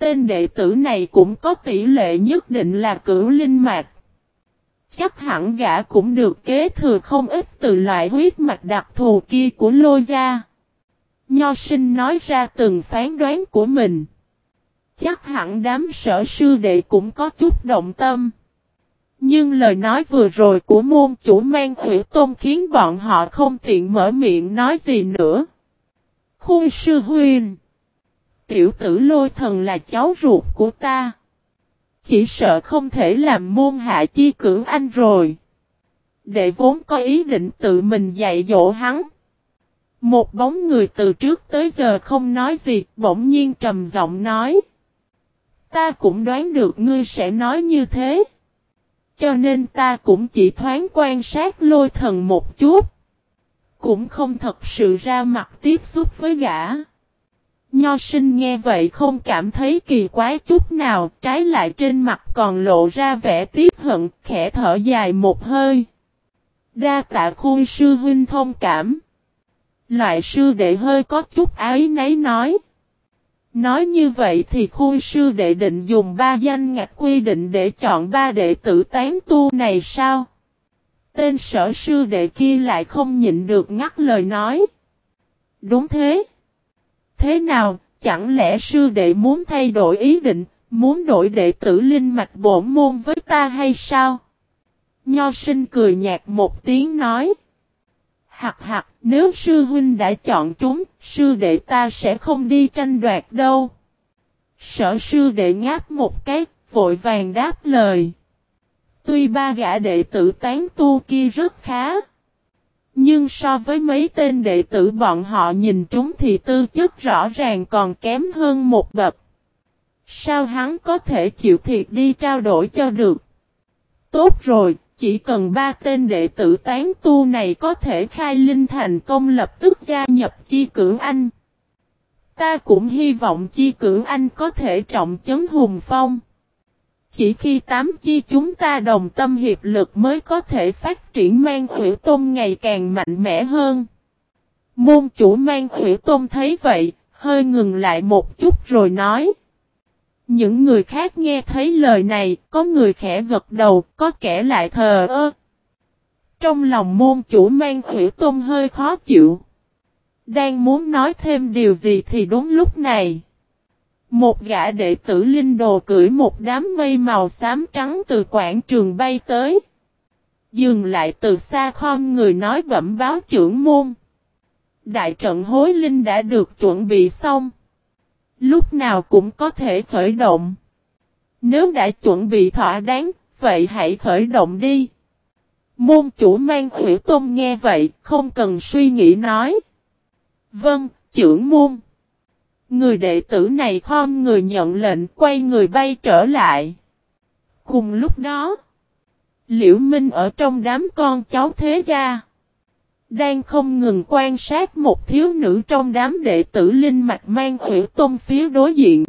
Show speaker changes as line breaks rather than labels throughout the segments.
Tên đệ tử này cũng có tỷ lệ nhất định là cửu linh mạch. Chắc hẳn gã cũng được kế thừa không ít từ loại huyết mạch đặc thù kia của Lôi gia. Nho sinh nói ra từng phán đoán của mình. Chắc hẳn đám sở sư đệ cũng có chút động tâm. Nhưng lời nói vừa rồi của môn chủ Mang Hủy Tôn khiến bọn họ không tiện mở miệng nói gì nữa. Khôi sư huynh. Tiểu tử Lôi thần là cháu ruột của ta. Chỉ sợ không thể làm môn hạ chi cửu anh rồi. Đệ vốn có ý định tự mình dạy dỗ hắn. Một bóng người từ trước tới giờ không nói gì, bỗng nhiên trầm giọng nói. Ta cũng đoán được ngươi sẽ nói như thế. Cho nên ta cũng chỉ thoáng quan sát Lôi thần một chút. Cũng không thật sự ra mặt tiếp xúc với gã. Nho sinh nghe vậy không cảm thấy kỳ quái chút nào, trái lại trên mặt còn lộ ra vẻ tiếc hận, khẽ thở dài một hơi. Đa tạ Khôi sư huynh thông cảm. Loại sư đệ hơi có chút áy náy nói. Nói như vậy thì Khôi sư đệ định dùng 3 danh ngạch quy định để chọn 3 đệ tử tán tu này sao? Tên sở sư đệ kia lại không nhịn được ngắt lời nói. Đúng thế. Thế nào, chẳng lẽ sư đệ muốn thay đổi ý định, muốn đổi đệ tử linh mạch bổn môn với ta hay sao? Nho sinh cười nhạt một tiếng nói. Hặc hặc, nếu sư huynh đã chọn chúng, sư đệ ta sẽ không đi tranh đoạt đâu. Sở sư đệ ngáp một cái, vội vàng đáp lời. Tuy 3 gã đệ tử tán tu kia rất khá. Nhưng so với mấy tên đệ tử bọn họ nhìn chúng thì tư chất rõ ràng còn kém hơn một bậc. Sao hắn có thể chịu thiệt đi trao đổi cho được? Tốt rồi, chỉ cần 3 tên đệ tử tán tu này có thể khai linh thành công lập tức gia nhập chi cửu anh. Ta cũng hy vọng chi cửu anh có thể trọng chấn hùng phong. Chỉ khi 8 chi chúng ta đồng tâm hiệp lực mới có thể phát triển Mang Hủy Tôn ngày càng mạnh mẽ hơn. Môn chủ Mang Hủy Tôn thấy vậy, hơi ngừng lại một chút rồi nói. Những người khác nghe thấy lời này, có người khẽ gật đầu, có kẻ lại thờ ơ. Trong lòng môn chủ Mang Hủy Tôn hơi khó chịu. Đang muốn nói thêm điều gì thì đúng lúc này. Một gã đệ tử linh đồ cưỡi một đám mây màu xám trắng từ quảng trường bay tới. Dừng lại từ xa khom người nói bẩm báo trưởng môn. Đại trận hối linh đã được chuẩn bị xong. Lúc nào cũng có thể khởi động. Nếu đã chuẩn bị thỏa đáng, vậy hãy khởi động đi. Môn chủ Mang Hủy Tôn nghe vậy, không cần suy nghĩ nói. Vâng, trưởng môn. Người đệ tử này khom người nhận lệnh quay người bay trở lại. Cùng lúc đó, Liễu Minh ở trong đám con cháu thế gia. Đang không ngừng quan sát một thiếu nữ trong đám đệ tử linh mạch Mang Hủy Tôn phía đối diện.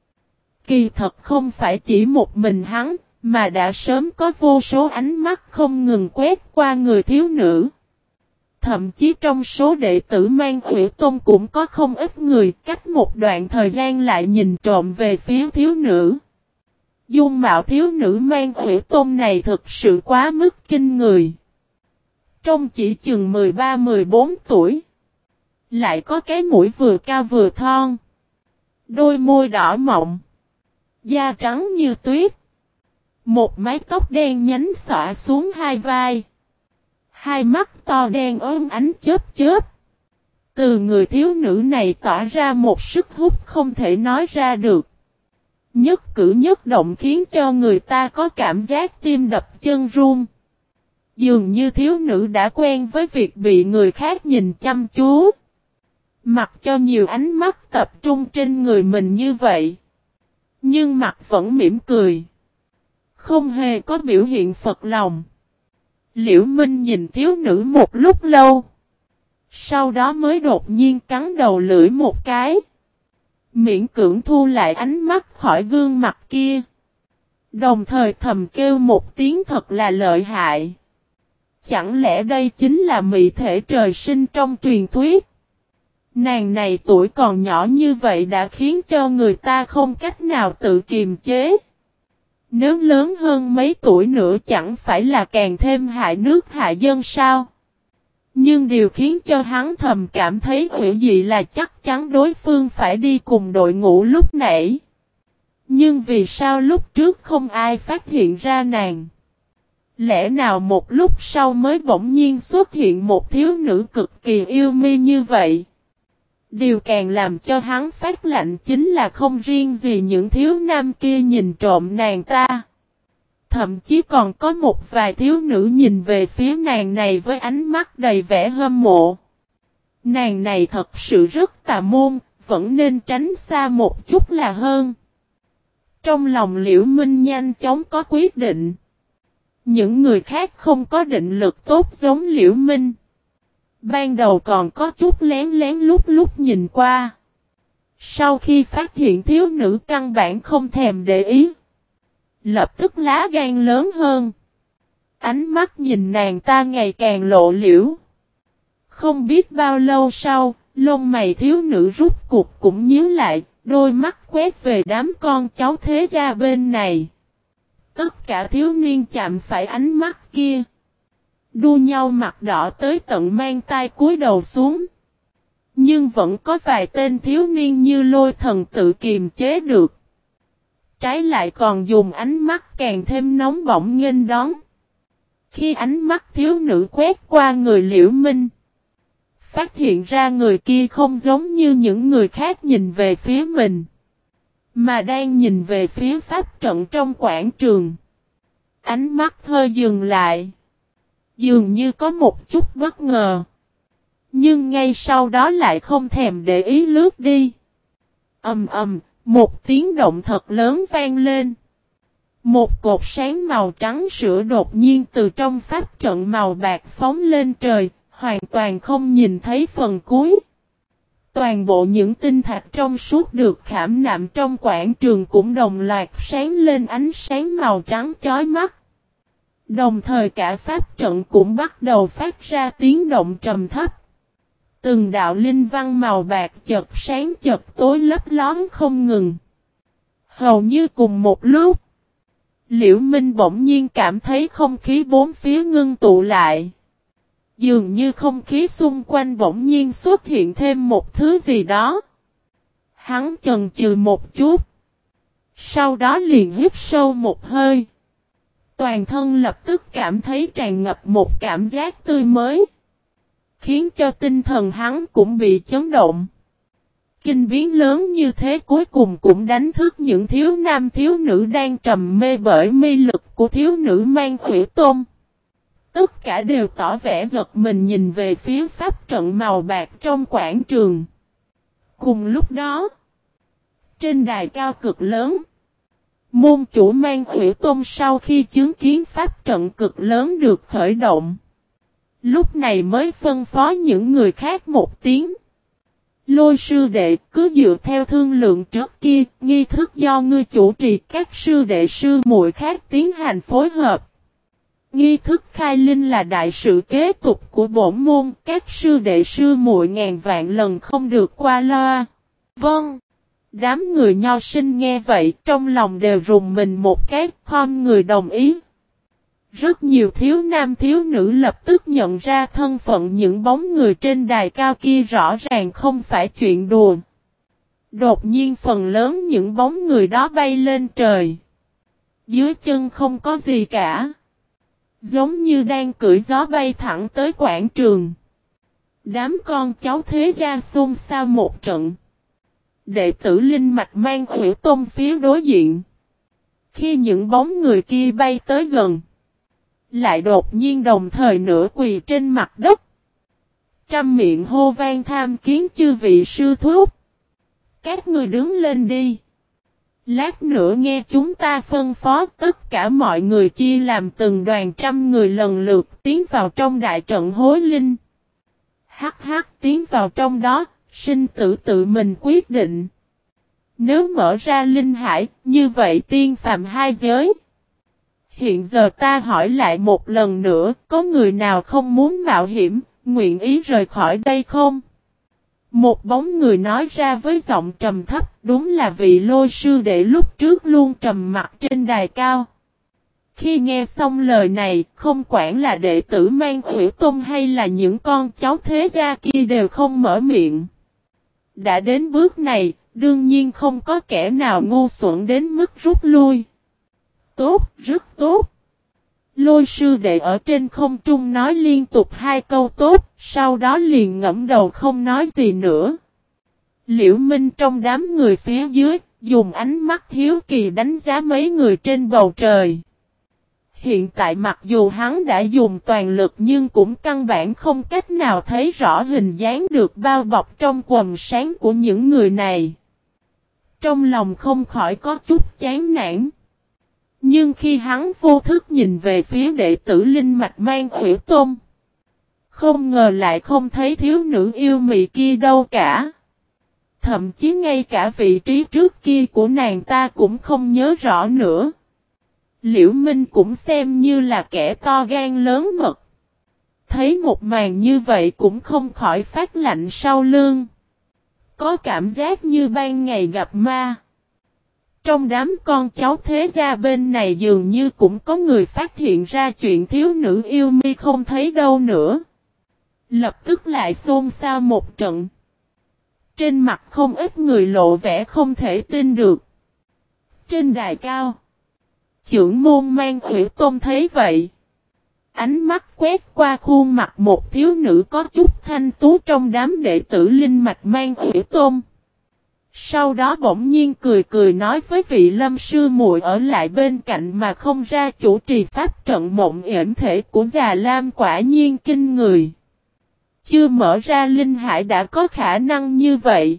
Kỳ thật không phải chỉ một mình hắn, mà đã sớm có vô số ánh mắt không ngừng quét qua người thiếu nữ. Thậm chí trong số đệ tử Mang Hủy Tôn cũng có không ít người cách một đoạn thời gian lại nhìn trộm về phía thiếu nữ. Dung mạo thiếu nữ Mang Hủy Tôn này thực sự quá mức kinh người. Trông chỉ chừng 13-14 tuổi. Lại có cái mũi vừa cao vừa thon. Đôi môi đỏ mọng. Da trắng như tuyết. Một mái tóc đen nhánh xõa xuống hai vai. Hai mắt to đen ôm ánh chớp chớp. Từ người thiếu nữ này tỏa ra một sức hút không thể nói ra được. Nhất cử nhất động khiến cho người ta có cảm giác tim đập chân run. Dường như thiếu nữ đã quen với việc bị người khác nhìn chăm chú. Mặc cho nhiều ánh mắt tập trung trên người mình như vậy. Nhưng mặt vẫn mỉm cười. Không hề có biểu hiện phật lòng. Liễu Minh nhìn thiếu nữ một lúc lâu. Sau đó mới đột nhiên cắn đầu lưỡi một cái. Miễn cưỡng thu lại ánh mắt khỏi gương mặt kia. Đồng thời thầm kêu một tiếng thật là lợi hại. Chẳng lẽ đây chính là mỹ thể trời sinh trong truyền thuyết? Nàng này tuổi còn nhỏ như vậy đã khiến cho người ta không cách nào tự kiềm chế. Nếu lớn hơn mấy tuổi nữa chẳng phải là càng thêm hại nước hại dân sao? Nhưng điều khiến cho hắn thầm cảm thấy hữu dị là chắc chắn đối phương phải đi cùng đội ngũ lúc nãy. Nhưng vì sao lúc trước không ai phát hiện ra nàng? Lẽ nào một lúc sau mới bỗng nhiên xuất hiện một thiếu nữ cực kỳ yêu mi như vậy? Điều càng làm cho hắn phát lạnh chính là không riêng gì những thiếu nam kia nhìn trộm nàng ta. Thậm chí còn có một vài thiếu nữ nhìn về phía nàng này với ánh mắt đầy vẻ hâm mộ. Nàng này thật sự rất tà môn, vẫn nên tránh xa một chút là hơn. Trong lòng Liễu Minh nhanh chóng có quyết định. Những người khác không có định lực tốt giống Liễu Minh. Ban đầu còn có chút lén lén lút nhìn qua. Sau khi phát hiện thiếu nữ căn bản không thèm để ý. Lập tức lá gan lớn hơn. Ánh mắt nhìn nàng ta ngày càng lộ liễu. Không biết bao lâu sau, lông mày thiếu nữ rút cuộc cũng nhíu lại, đôi mắt quét về đám con cháu thế gia bên này. Tất cả thiếu niên chạm phải ánh mắt kia. Đua nhau mặt đỏ tới tận mang tai cúi đầu xuống. Nhưng vẫn có vài tên thiếu niên như Lôi Thần tự kiềm chế được. Trái lại còn dùng ánh mắt càng thêm nóng bỏng nghênh đón. Khi ánh mắt thiếu nữ quét qua người Liễu Minh, phát hiện ra người kia không giống như những người khác nhìn về phía mình, mà đang nhìn về phía pháp trận trong quảng trường. Ánh mắt hơi dừng lại. Dường như có một chút bất ngờ. Nhưng ngay sau đó lại không thèm để ý lướt đi. Ầm ầm, một tiếng động thật lớn vang lên. Một cột sáng màu trắng sữa đột nhiên từ trong pháp trận màu bạc phóng lên trời, hoàn toàn không nhìn thấy phần cuối. Toàn bộ những tinh thạch trong suốt được khảm nạm trong quảng trường cũng đồng loạt sáng lên ánh sáng màu trắng chói mắt. Đồng thời cả pháp trận cũng bắt đầu phát ra tiếng động trầm thấp. Từng đạo linh văn màu bạc chợt sáng chợt tối lấp lón không ngừng. Hầu như cùng một lúc, Liễu Minh bỗng nhiên cảm thấy không khí bốn phía ngưng tụ lại. Dường như không khí xung quanh bỗng nhiên xuất hiện thêm một thứ gì đó. Hắn chần chừ một chút. Sau đó liền hít sâu một hơi. Toàn thân lập tức cảm thấy tràn ngập một cảm giác tươi mới. Khiến cho tinh thần hắn cũng bị chấn động. Kinh biến lớn như thế cuối cùng cũng đánh thức những thiếu nam thiếu nữ đang trầm mê bởi mê lực của thiếu nữ mang Hủy Tôn. Tất cả đều tỏ vẻ giật mình nhìn về phía pháp trận màu bạc trong quảng trường. Cùng lúc đó, trên đài cao cực lớn, môn chủ mang Hủy Tôn sau khi chứng kiến pháp trận cực lớn được khởi động, lúc này mới phân phó những người khác một tiếng. Lôi sư đệ cứ dựa theo thương lượng trước kia, nghi thức do ngươi chủ trì, các sư đệ sư muội khác tiến hành phối hợp. Nghi thức khai linh là đại sự kế tục của bổn môn, các sư đệ sư muội ngàn vạn lần không được qua loa. Vâng. Đám người nho sinh nghe vậy trong lòng đều rùng mình một cái, khom người đồng ý. Rất nhiều thiếu nam thiếu nữ lập tức nhận ra thân phận những bóng người trên đài cao kia rõ ràng không phải chuyện đùa. Đột nhiên phần lớn những bóng người đó bay lên trời. Dưới chân không có gì cả. Giống như đang cưỡi gió bay thẳng tới quảng trường. Đám con cháu thế gia xôn xao một trận. Đệ tử linh mạch mang Hủy Tôn phía đối diện. Khi những bóng người kia bay tới gần, lại đột nhiên đồng thời nửa quỳ trên mặt đất. Trăm miệng hô vang tham kiến chư vị sư thúc. Các người đứng lên đi. Lát nữa nghe chúng ta phân phó, tất cả mọi người chia làm từng đoàn trăm người lần lượt tiến vào trong đại trận hối linh. Hắc hắc tiến vào trong đó, sinh tử tự mình quyết định. Nếu mở ra linh hải, như vậy tiên phàm hai giới. Hiện giờ ta hỏi lại một lần nữa, có người nào không muốn mạo hiểm, nguyện ý rời khỏi đây không? Một bóng người nói ra với giọng trầm thấp, đúng là vị Lôi sư đệ lúc trước luôn trầm mặc trên đài cao. Khi nghe xong lời này, không quản là đệ tử Mang Hủy Tôn hay là những con cháu thế gia kia đều không mở miệng. Đã đến bước này, đương nhiên không có kẻ nào ngu xuẩn đến mức rút lui. Tốt, rất tốt. Lôi sư đệ ở trên không trung nói liên tục hai câu tốt, sau đó liền ngẫm đầu không nói gì nữa. Liễu Minh trong đám người phía dưới, dùng ánh mắt hiếu kỳ đánh giá mấy người trên bầu trời. Hiện tại mặc dù hắn đã dùng toàn lực nhưng cũng căn bản không cách nào thấy rõ hình dáng được bao bọc trong quầng sáng của những người này. Trong lòng không khỏi có chút chán nản. Nhưng khi hắn vô thức nhìn về phía đệ tử linh mạch Mang Hủy Tôn, không ngờ lại không thấy thiếu nữ yêu mị kia đâu cả. Thậm chí ngay cả vị trí trước kia của nàng ta cũng không nhớ rõ nữa. Liễu Minh cũng xem như là kẻ to gan lớn mật. Thấy một màn như vậy cũng không khỏi phát lạnh sau lưng. Có cảm giác như ban ngày gặp ma. Trong đám con cháu thế gia bên này dường như cũng có người phát hiện ra chuyện thiếu nữ yêu mi không thấy đâu nữa. Lập tức lại xôn xao một trận. Trên mặt không ít người lộ vẻ không thể tin được. Trên đài cao, trưởng môn Mang Hủy Tôn thấy vậy. Ánh mắt quét qua khuôn mặt một thiếu nữ có chút thanh tú trong đám đệ tử linh mạch Mang Hủy Tôn. Sau đó bỗng nhiên cười cười nói với vị Lâm sư muội ở lại bên cạnh mà không ra chủ trì pháp trận mộng yểm thể của Già Lam quả nhiên kinh người. Chưa mở ra linh hải đã có khả năng như vậy.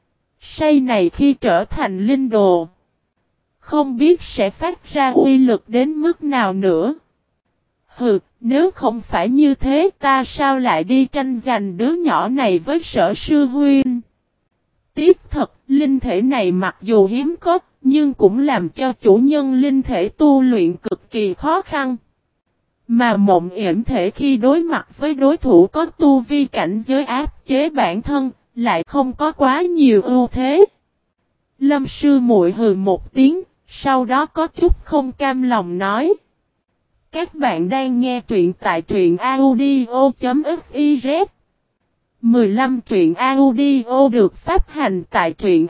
Say này khi trở thành linh đồ, không biết sẽ phát ra uy lực đến mức nào nữa. Hừ, nếu không phải như thế ta sao lại đi tranh giành đứa nhỏ này với Sở sư huynh. Tiếc thật, linh thể này mặc dù hiếm có, nhưng cũng làm cho chủ nhân linh thể tu luyện cực kỳ khó khăn. Mà mộng yểm thể khi đối mặt với đối thủ có tu vi cảnh giới áp chế bản thân, lại không có quá nhiều ưu thế. Lâm sư muội hừ một tiếng, sau đó có chút không cam lòng nói. Các bạn đang nghe truyện tại truyện audio.fiz 15 truyện audio được phát hành tại truyện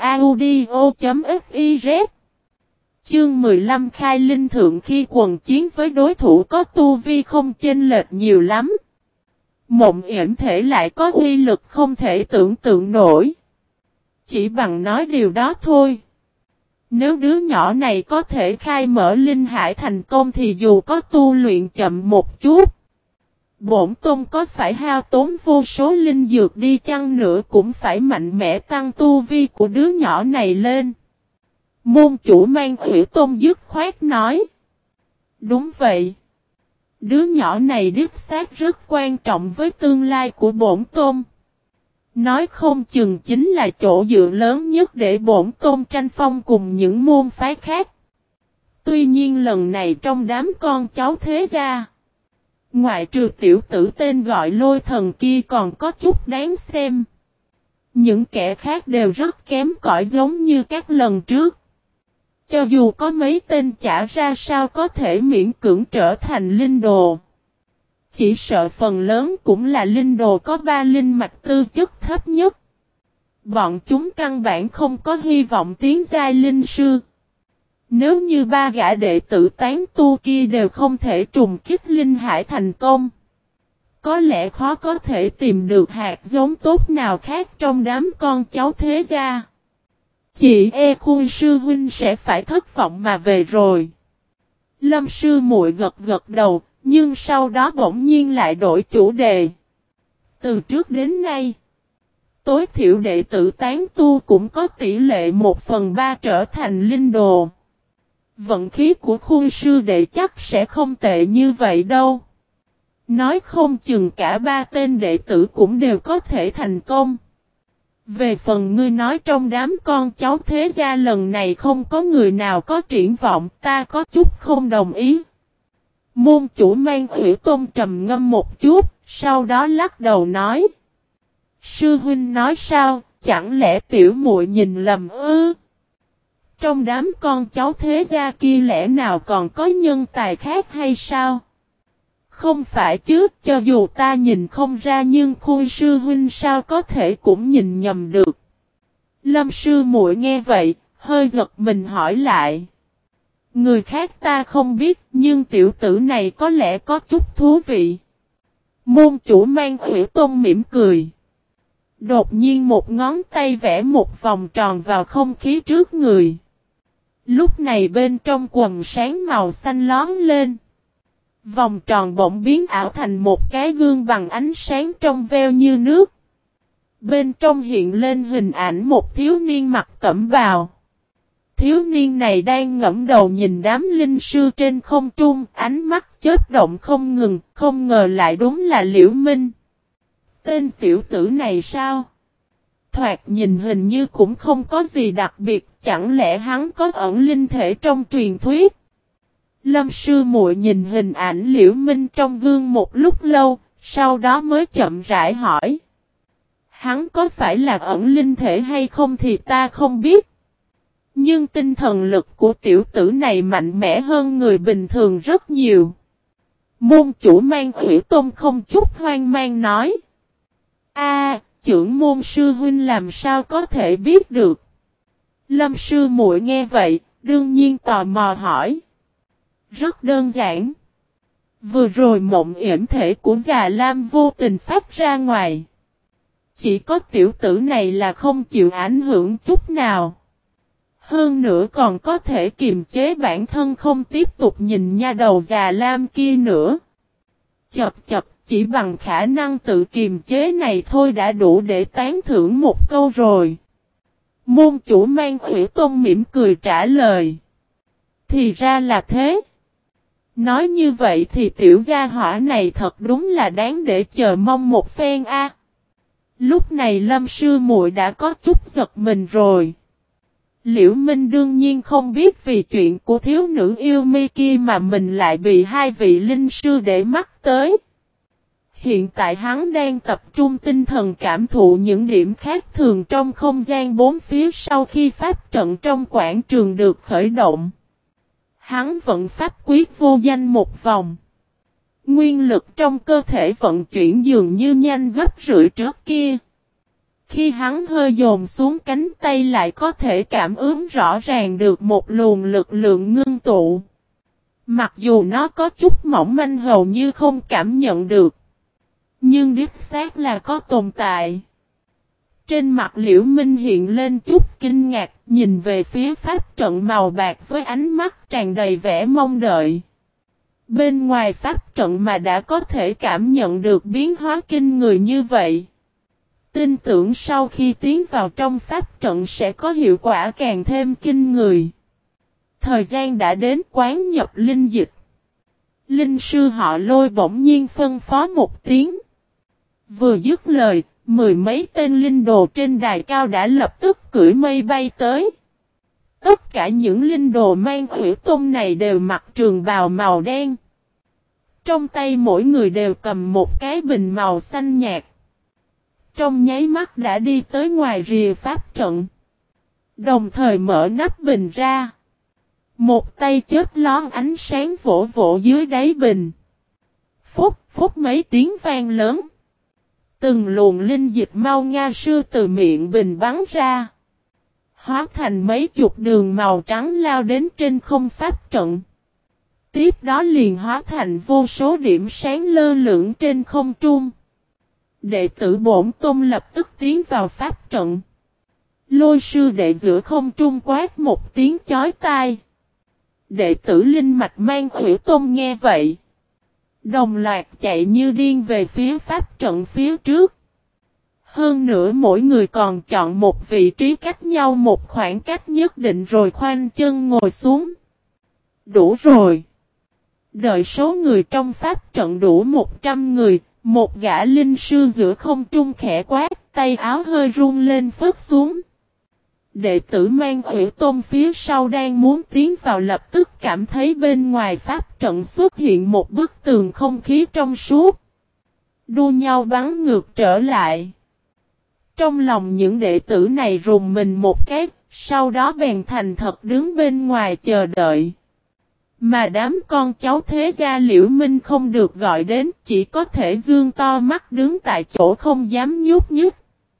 audio.fiz. Chương 15 khai linh thượng khi quần chiến với đối thủ có tu vi không chênh lệch nhiều lắm. Mộng yểm thể lại có uy lực không thể tưởng tượng nổi. Chỉ bằng nói điều đó thôi. Nếu đứa nhỏ này có thể khai mở linh hải thành công thì dù có tu luyện chậm một chút, bổn tôn có phải hao tốn vô số linh dược đi chăng nữa cũng phải mạnh mẽ tăng tu vi của đứa nhỏ này lên. Môn chủ Mang Hủy Tôn dứt khoát nói. Đúng vậy. Đứa nhỏ này đích xác rất quan trọng với tương lai của bổn tôn. Nói không chừng chính là chỗ dựa lớn nhất để bổn tôn tranh phong cùng những môn phái khác. Tuy nhiên lần này trong đám con cháu thế gia, ngoại trừ tiểu tử tên gọi Lôi Thần kia còn có chút đáng xem. Những kẻ khác đều rất kém cỏi giống như các lần trước. Cho dù có mấy tên chả ra sao có thể miễn cưỡng trở thành linh đồ. Chỉ sợ phần lớn cũng là linh đồ có 3 linh mạch tư chất thấp nhất. Bọn chúng căn bản không có hy vọng tiến giai linh sư. Nếu như 3 gã đệ tử tán tu kia đều không thể trùng kích linh hải thành công, có lẽ khó có thể tìm được hạt giống tốt nào khác trong đám con cháu thế gia. Chị Khuôn sư huynh sẽ phải thất vọng mà về rồi. Lâm sư muội gật gật đầu, nhưng sau đó bỗng nhiên lại đổi chủ đề. Từ trước đến nay, tối thiểu đệ tử tán tu cũng có tỷ lệ 1/3 trở thành linh đồ. Vận khí của Khuôn sư đệ chắc sẽ không tệ như vậy đâu. Nói không chừng cả 3 tên đệ tử cũng đều có thể thành công. Về phần ngươi nói trong đám con cháu thế gia lần này không có người nào có triển vọng, ta có chút không đồng ý. Môn chủ Mang Hủy Tôn trầm ngâm một chút, sau đó lắc đầu nói. Sư huynh nói sao, chẳng lẽ tiểu muội nhìn lầm ư? Trong đám con cháu thế gia kia lẽ nào còn có nhân tài khác hay sao? Không phải chứ, cho dù ta nhìn không ra nhưng khui sư huynh sao có thể cũng nhìn nhầm được. Lâm sư muội nghe vậy, hơi giật mình hỏi lại. Người khác ta không biết, nhưng tiểu tử này có lẽ có chút thú vị. Môn chủ Mang Ủy Tôn mỉm cười. Đột nhiên một ngón tay vẽ một vòng tròn vào không khí trước người. Lúc này bên trong quần sáng màu xanh lón lên. Vòng tròn bỗng biến ảo thành một cái gương bằng ánh sáng trong veo như nước. Bên trong hiện lên hình ảnh một thiếu niên mặc cẩm bào. Thiếu niên này đang ngẫm đầu nhìn đám linh sư trên không trung, ánh mắt chớp động không ngừng, không ngờ lại đúng là Liễu Minh. Tên tiểu tử này sao? Thoạt nhìn hình như cũng không có gì đặc biệt, chẳng lẽ hắn có ẩn linh thể trong truyền thuyết? Lâm sư muội nhìn hình ảnh Liễu Minh trong gương một lúc lâu, sau đó mới chậm rãi hỏi. Hắn có phải là ẩn linh thể hay không thì ta không biết. Nhưng tinh thần lực của tiểu tử này mạnh mẽ hơn người bình thường rất nhiều. Môn chủ Mang Ủy Tôn không chút hoang mang nói. Trưởng môn sư huynh làm sao có thể biết được. Lâm sư muội nghe vậy, đương nhiên tò mò hỏi. Rất đơn giản. Vừa rồi mộng yểm thể của Già Lam vô tình phát ra ngoài. Chỉ có tiểu tử này là không chịu ảnh hưởng chút nào. Hơn nữa còn có thể kiềm chế bản thân không tiếp tục nhìn nha đầu Già Lam kia nữa. Chập, chỉ bằng khả năng tự kiềm chế này thôi đã đủ để tán thưởng một câu rồi. Môn chủ Mang Ủy Tôn mỉm cười trả lời. Thì ra là thế. Nói như vậy thì tiểu gia hỏa này thật đúng là đáng để chờ mong một phen a. Lúc này Lâm sư muội đã có chút giật mình rồi. Liễu Minh đương nhiên không biết vì chuyện của thiếu nữ yêu mi kia mà mình lại bị hai vị linh sư để mắt tới. Hiện tại hắn đang tập trung tinh thần cảm thụ những điểm khác thường trong không gian bốn phía sau khi pháp trận trong quảng trường được khởi động. Hắn vận pháp quyết vô danh một vòng. Nguyên lực trong cơ thể vận chuyển dường như nhanh gấp rưỡi trước kia. Khi hắn hơi dồn xuống cánh tay lại có thể cảm ứng rõ ràng được một luồng lực lượng ngưng tụ. Mặc dù nó có chút mỏng manh hầu như không cảm nhận được. Nhưng đích xác là có tồn tại. Trên mặt Liễu Minh hiện lên chút kinh ngạc, nhìn về phía pháp trận màu bạc với ánh mắt tràn đầy vẻ mong đợi. Bên ngoài pháp trận mà đã có thể cảm nhận được biến hóa kinh người như vậy. Tin tưởng sau khi tiến vào trong pháp trận sẽ có hiệu quả càng thêm kinh người. Thời gian đã đến quán nhập linh dịch. Linh sư họ Lôi bỗng nhiên phân phó một tiếng. Vừa dứt lời, mười mấy tên linh đồ trên đài cao đã lập tức cưỡi mây bay tới. Tất cả những linh đồ Mang Ủy Tôn này đều mặc trường bào màu đen. Trong tay mỗi người đều cầm một cái bình màu xanh nhạt. Trong nháy mắt đã đi tới ngoài rìa pháp trận. Đồng thời mở nắp bình ra. Một tay chớp lón ánh sáng vỗ vỗ dưới đáy bình. Phúc mấy tiếng vang lớn. Từng luồng linh dịch mau nga sư từ miệng bình bắn ra. Hóa thành mấy chục đường màu trắng lao đến trên không pháp trận. Tiếp đó liền hóa thành vô số điểm sáng lơ lửng trên không trung. Đệ tử Bổn Tôn lập tức tiến vào pháp trận. Lôi sư đệ giữa không trung quát một tiếng chói tai. Đệ tử Linh Mạch Mang Ủy Tôn nghe vậy. Đồng loạt chạy như điên về phía pháp trận phía trước. Hơn nữa mỗi người còn chọn một vị trí cách nhau một khoảng cách nhất định rồi khoanh chân ngồi xuống. Đủ rồi. Đợi số người trong pháp trận đủ 100 người, một gã linh sư giữa không trung khẽ quát, tay áo hơi run lên phất xuống. Đệ tử Mang Ủy Tôn phía sau đang muốn tiến vào lập tức cảm thấy bên ngoài pháp trận xuất hiện một bức tường không khí trong suốt. Đua nhau bắn ngược trở lại. Trong lòng những đệ tử này rùng mình một cái, sau đó bèn thành thật đứng bên ngoài chờ đợi. Mà đám con cháu thế gia Liễu Minh không được gọi đến, chỉ có thể dương to mắt đứng tại chỗ không dám nhúc nhích.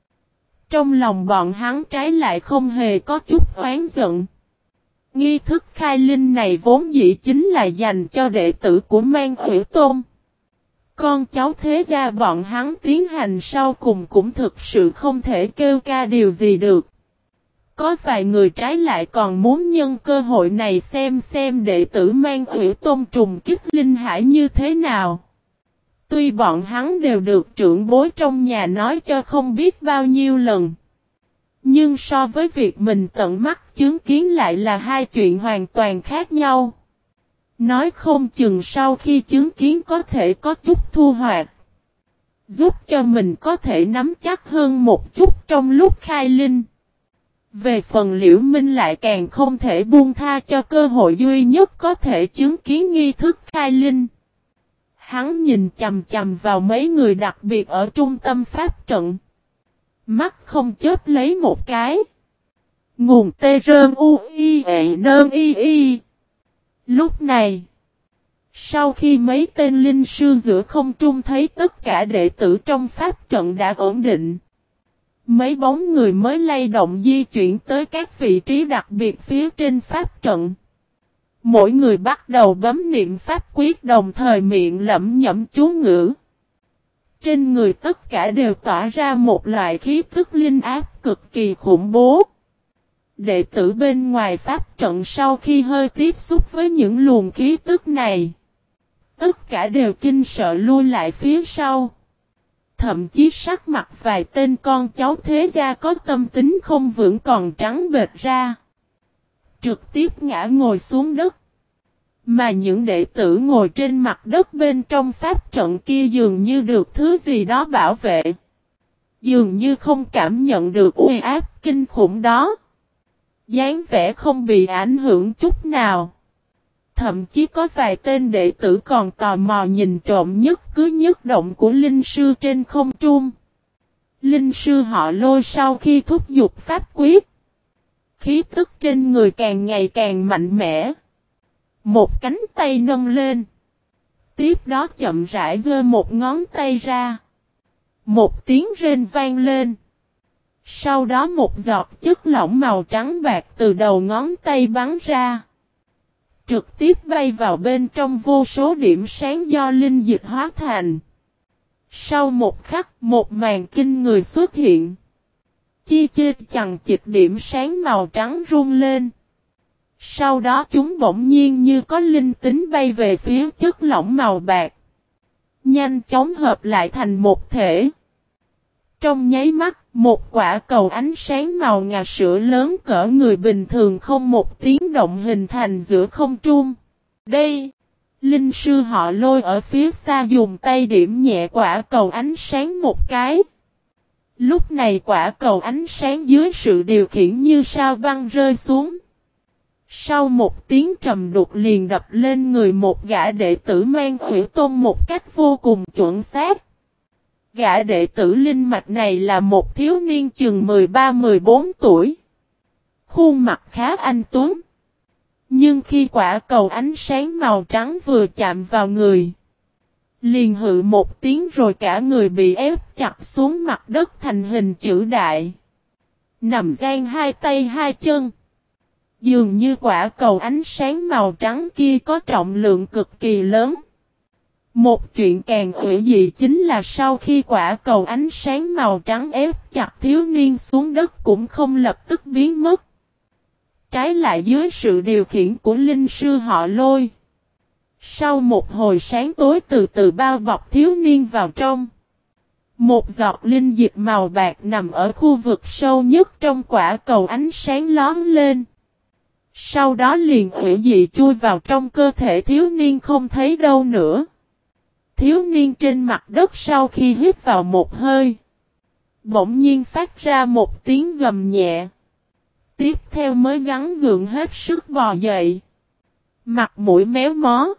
Trong lòng bọn hắn trái lại không hề có chút oán giận. Nghi thức khai linh này vốn dĩ chính là dành cho đệ tử của Man Hủy Tôn. Con cháu thế gia bọn hắn tiến hành sau cùng cũng thực sự không thể kêu ca điều gì được. Có vài người trái lại còn muốn nhân cơ hội này xem đệ tử Man Hủy Tôn trùng kích linh hải như thế nào. Tuy bọn hắn đều được trưởng bối trong nhà nói cho không biết bao nhiêu lần. Nhưng so với việc mình tận mắt chứng kiến lại là hai chuyện hoàn toàn khác nhau. Nói không chừng sau khi chứng kiến có thể có chút thu hoạch. Giúp cho mình có thể nắm chắc hơn một chút trong lúc khai linh. Về phần Liễu Minh lại càng không thể buông tha cho cơ hội duy nhất có thể chứng kiến nghi thức khai linh. Hắn nhìn chằm chằm vào mấy người đặc biệt ở trung tâm pháp trận. Mắt không chớp lấy một cái. Nguồn tê rơn u i e nơn y y. Lúc này, sau khi mấy tên linh sư giữa không trung thấy tất cả đệ tử trong pháp trận đã ổn định, mấy bóng người mới lay động di chuyển tới các vị trí đặc biệt phía trên pháp trận. Mỗi người bắt đầu bấm niệm pháp quyết đồng thời miệng lẩm nhẩm chú ngữ. Trên người tất cả đều tỏa ra một loại khí tức linh áp cực kỳ khủng bố. Đệ tử bên ngoài pháp trận sau khi hơi tiếp xúc với những luồng khí tức này, tất cả đều kinh sợ lui lại phía sau. Thậm chí sắc mặt vài tên con cháu thế gia có tâm tính không vững còn trắng bệch ra. Trực tiếp ngã ngồi xuống đất. Mà những đệ tử ngồi trên mặt đất bên trong pháp trận kia dường như được thứ gì đó bảo vệ. Dường như không cảm nhận được uy áp kinh khủng đó. Dáng vẻ không bị ảnh hưởng chút nào. Thậm chí có vài tên đệ tử còn tò mò nhìn trộm nhất cứ nhất động của linh sư trên không trung. Linh sư họ Lôi sau khi thúc giục pháp quyết, khí tức trên người càng ngày càng mạnh mẽ. Một cánh tay nâng lên. Tiếp đó chậm rãi giơ một ngón tay ra. Một tiếng rên vang lên. Sau đó một giọt chất lỏng màu trắng bạc từ đầu ngón tay bắn ra. Trực tiếp bay vào bên trong vô số điểm sáng do linh dịch hóa thành. Sau một khắc, một màn kinh người xuất hiện. Chi chi chằng chịt điểm sáng màu trắng rung lên. Sau đó chúng bỗng nhiên như có linh tính bay về phía chất lỏng màu bạc. Nhanh chóng hợp lại thành một thể. Trong nháy mắt, một quả cầu ánh sáng màu ngà sữa lớn cỡ người bình thường không một tiếng động hình thành giữa không trung. Đây, linh sư họ Lôi ở phía xa dùng tay điểm nhẹ quả cầu ánh sáng một cái. Lúc này quả cầu ánh sáng dưới sự điều khiển như sao băng rơi xuống. Sau một tiếng trầm đục liền đập lên người một gã đệ tử Man Hủy Tôn một cách vô cùng chuẩn xác. Gã đệ tử linh mạch này là một thiếu niên chừng 13-14 tuổi. Khuôn mặt khá anh tuấn. Nhưng khi quả cầu ánh sáng màu trắng vừa chạm vào người, liền hự một tiếng rồi cả người bị ép chặt xuống mặt đất thành hình chữ đại. Nằm dang hai tay hai chân. Dường như quả cầu ánh sáng màu trắng kia có trọng lượng cực kỳ lớn. Một chuyện càng hủy dị chính là sau khi quả cầu ánh sáng màu trắng ép chặt thiếu niên xuống đất cũng không lập tức biến mất. Trái lại dưới sự điều khiển của linh sư họ Lôi. Sau một hồi sáng tối từ từ bao bọc thiếu niên vào trong. Một giọt linh dịch màu bạc nằm ở khu vực sâu nhất trong quả cầu ánh sáng lóm lên. Sau đó liền hủy dị chui vào trong cơ thể thiếu niên không thấy đâu nữa. Thiếu niên trên mặt đất sau khi hít vào một hơi, bỗng nhiên phát ra một tiếng gầm nhẹ. Tiếp theo mới gắng gượng hết sức bò dậy. Mặt mũi méo mó.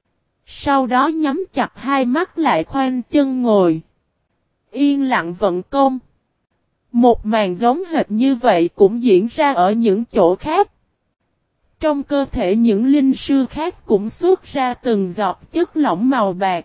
Sau đó nhắm chặt hai mắt lại khoanh chân ngồi. Yên lặng vận công. Một màn giống hệt như vậy cũng diễn ra ở những chỗ khác. Trong cơ thể những linh sư khác cũng xuất ra từng giọt chất lỏng màu bạc.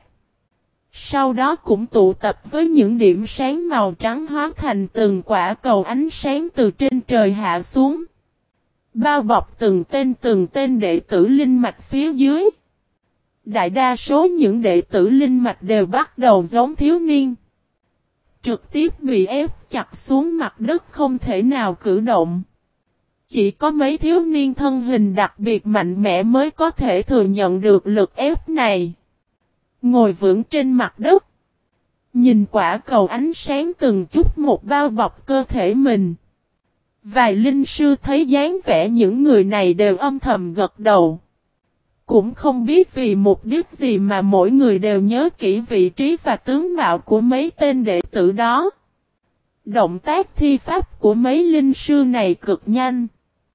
Sau đó cũng tụ tập với những điểm sáng màu trắng hóa thành từng quả cầu ánh sáng từ trên trời hạ xuống. Bao bọc từng tên đệ tử linh mạch phía dưới. Đại đa số những đệ tử linh mạch đều bắt đầu giống thiếu niên. Trực tiếp bị ép chặt xuống mặt đất không thể nào cử động. Chỉ có mấy thiếu niên thân hình đặc biệt mạnh mẽ mới có thể thừa nhận được lực ép này. Ngồi vững trên mặt đất. Nhìn quả cầu ánh sáng từng chút một bao bọc cơ thể mình. Vài linh sư thấy dáng vẻ những người này đều âm thầm gật đầu. Cũng không biết vì mục đích gì mà mỗi người đều nhớ kỹ vị trí và tướng mạo của mấy tên đệ tử đó. Động tác thi pháp của mấy linh sư này cực nhanh.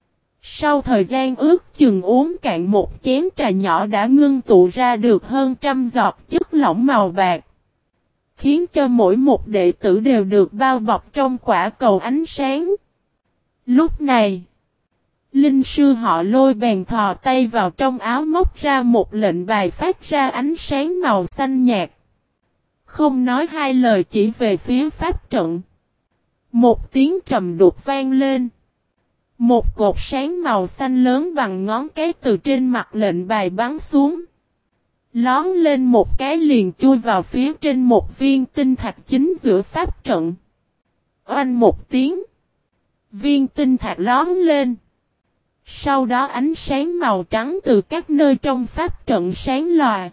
Sau thời gian ước chừng uống cạn một chén trà nhỏ đã ngưng tụ ra được hơn trăm giọt chất lỏng màu bạc. Khiến cho mỗi một đệ tử đều được bao bọc trong quả cầu ánh sáng. Lúc này, linh sư họ Lôi bèn thò tay vào trong áo móc ra một lệnh bài phát ra ánh sáng màu xanh nhạt. Không nói hai lời chỉ về phía pháp trận. Một tiếng trầm đục vang lên. Một cột sáng màu xanh lớn bằng ngón cái từ trên mặt lệnh bài bắn xuống. Lón lên một cái liền chui vào phía trên một viên tinh thạch chính giữa pháp trận. Oanh một tiếng. Viên tinh thạch lón lên. Sau đó ánh sáng màu trắng từ các nơi trong pháp trận sáng lòa.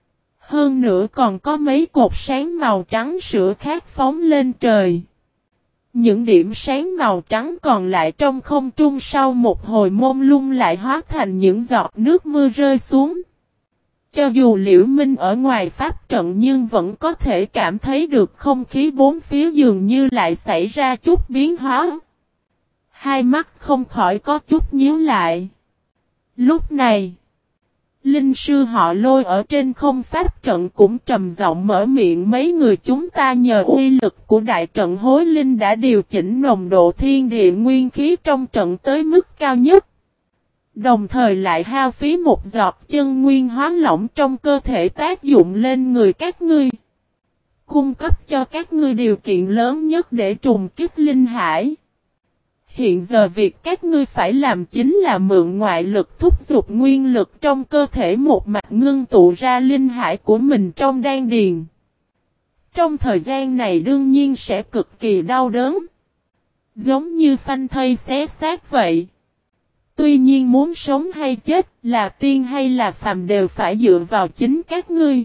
Hơn nữa còn có mấy cột sáng màu trắng sữa khác phóng lên trời. Những điểm sáng màu trắng còn lại trong không trung sau một hồi mông lung lại hóa thành những giọt nước mưa rơi xuống. Cho dù Liễu Minh ở ngoài pháp trận nhưng vẫn có thể cảm thấy được không khí bốn phía dường như lại xảy ra chút biến hóa. Hai mắt không khỏi có chút nhíu lại. Lúc này, linh sư họ Lôi ở trên không pháp trận cũng trầm giọng mở miệng, mấy người chúng ta nhờ uy lực của đại trận hối linh đã điều chỉnh nồng độ thiên địa nguyên khí trong trận tới mức cao nhất. Đồng thời lại hao phí một giọt chân nguyên hóa lỏng trong cơ thể tác dụng lên người các ngươi. Cung cấp cho các ngươi điều kiện lớn nhất để trùng kích linh hải. Hiện giờ việc các ngươi phải làm chính là mượn ngoại lực thúc giục nguyên lực trong cơ thể một mạch ngưng tụ ra linh hải của mình trong đan điền. Trong thời gian này đương nhiên sẽ cực kỳ đau đớn. Giống như phanh thây xé xác vậy. Tuy nhiên muốn sống hay chết, là tiên hay là phàm đều phải dựa vào chính các ngươi.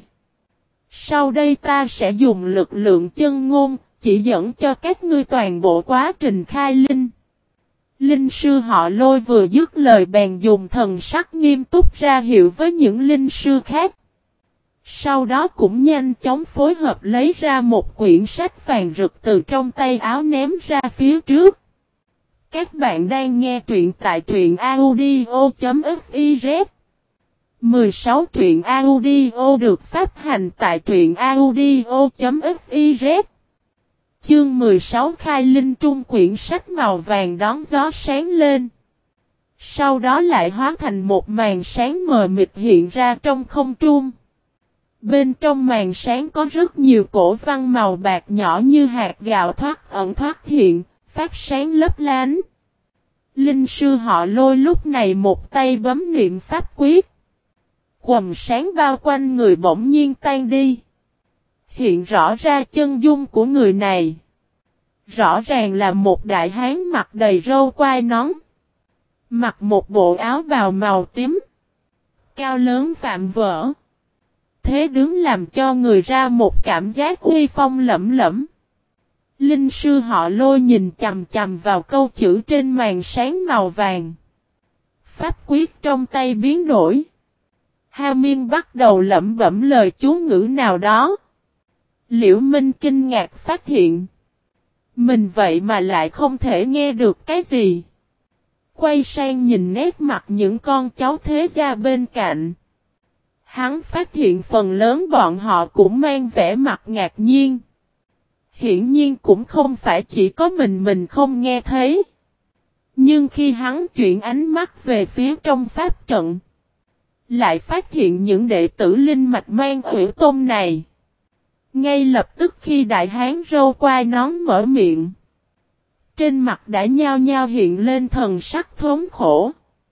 Sau đây ta sẽ dùng lực lượng chân ngôn, chỉ dẫn cho các ngươi toàn bộ quá trình khai linh. Linh sư họ Lôi vừa dứt lời bèn dùng thần sắc nghiêm túc ra hiệu với những linh sư khác. Sau đó cũng nhanh chóng phối hợp lấy ra một quyển sách vàng rực từ trong tay áo ném ra phía trước. Các bạn đang nghe truyện tại truyện audio.fiz 16 truyện audio được phát hành tại truyện audio.fiz Chương 16 khai linh trung, quyển sách màu vàng đón gió sáng lên. Sau đó lại hóa thành một màn sáng mờ mịt hiện ra trong không trung. Bên trong màn sáng có rất nhiều cổ văn màu bạc nhỏ như hạt gạo thoát ẩn thoát hiện, phát sáng lấp lánh. Linh sư họ Lôi lúc này một tay bấm niệm pháp quyết. Quầng sáng bao quanh người bỗng nhiên tan đi. Hiện rõ ra chân dung của người này. Rõ ràng là một đại hán mặt đầy râu quai nón. Mặc một bộ áo bào màu tím. Cao lớn vạm vỡ. Thế đứng làm cho người ra một cảm giác uy phong lẫm lẫm. Linh sư họ Lôi nhìn chằm chằm vào câu chữ trên màn sáng màu vàng. Pháp quyết trong tay biến đổi. Hà Miên bắt đầu lẩm bẩm lời chú ngữ nào đó. Liễu Minh kinh ngạc phát hiện. Mình vậy mà lại không thể nghe được cái gì. Quay sang nhìn nét mặt những con cháu thế gia bên cạnh. Hắn phát hiện phần lớn bọn họ cũng mang vẻ mặt ngạc nhiên. Hiển nhiên cũng không phải chỉ có mình không nghe thấy. Nhưng khi hắn chuyển ánh mắt về phía trong pháp trận, lại phát hiện những đệ tử linh mạch mang Hủy Tôn này. Ngay lập tức khi đại hán râu quai nón mở miệng, trên mặt đã nhao nhao hiện lên thần sắc thống khổ.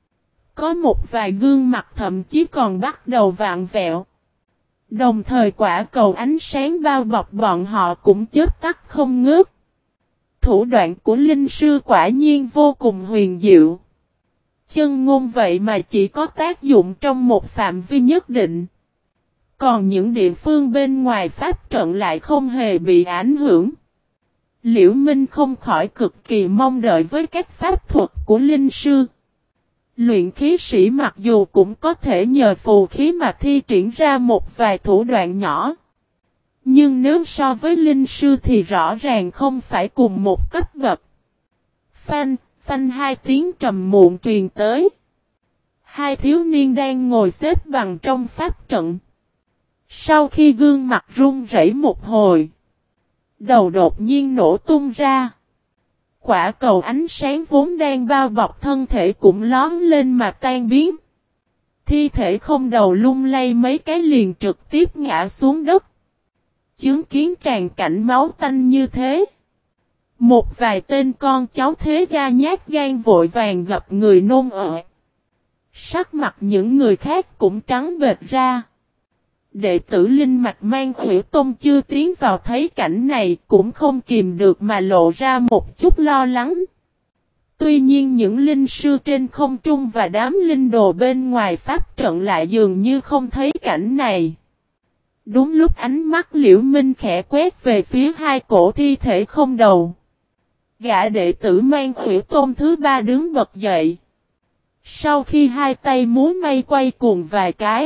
Có một vài gương mặt thậm chí còn bắt đầu vặn vẹo. Đồng thời quả cầu ánh sáng bao bọc bọn họ cũng chớp tắt không ngớt. Thủ đoạn của linh sư quả nhiên vô cùng huyền diệu. Chân ngôn vậy mà chỉ có tác dụng trong một phạm vi nhất định. Còn những địa phương bên ngoài pháp trận lại không hề bị ảnh hưởng. Liễu Minh không khỏi cực kỳ mong đợi với các pháp thuật của linh sư. Luyện khí sĩ mặc dù cũng có thể nhờ phù khí mà thi triển ra một vài thủ đoạn nhỏ. Nhưng nếu so với linh sư thì rõ ràng không phải cùng một cấp bậc. Phanh, phanh hai tiếng trầm muộn truyền tới. Hai thiếu niên đang ngồi xếp bằng trong pháp trận. Sau khi gương mặt run rẩy một hồi, đầu đột nhiên nổ tung ra. Quả cầu ánh sáng vốn đang bao bọc thân thể cũng lóm lên mà tan biến. Thi thể không đầu lung lay mấy cái liền trực tiếp ngã xuống đất. Chứng kiến tràn cảnh máu tanh như thế, một vài tên con cháu thế gia nhát gan vội vàng gặp người nôn ọe. Sắc mặt những người khác cũng trắng bệch ra. Đệ tử linh mạch mang Hủy Tôn chưa tiến vào thấy cảnh này cũng không kìm được mà lộ ra một chút lo lắng. Tuy nhiên những linh sư trên không trung và đám linh đồ bên ngoài pháp trận lại dường như không thấy cảnh này. Đúng lúc ánh mắt Liễu Minh khẽ quét về phía hai cổ thi thể không đầu. Gã đệ tử mang Hủy Tôn thứ ba đứng bật dậy. Sau khi hai tay múa may quay cuồng vài cái,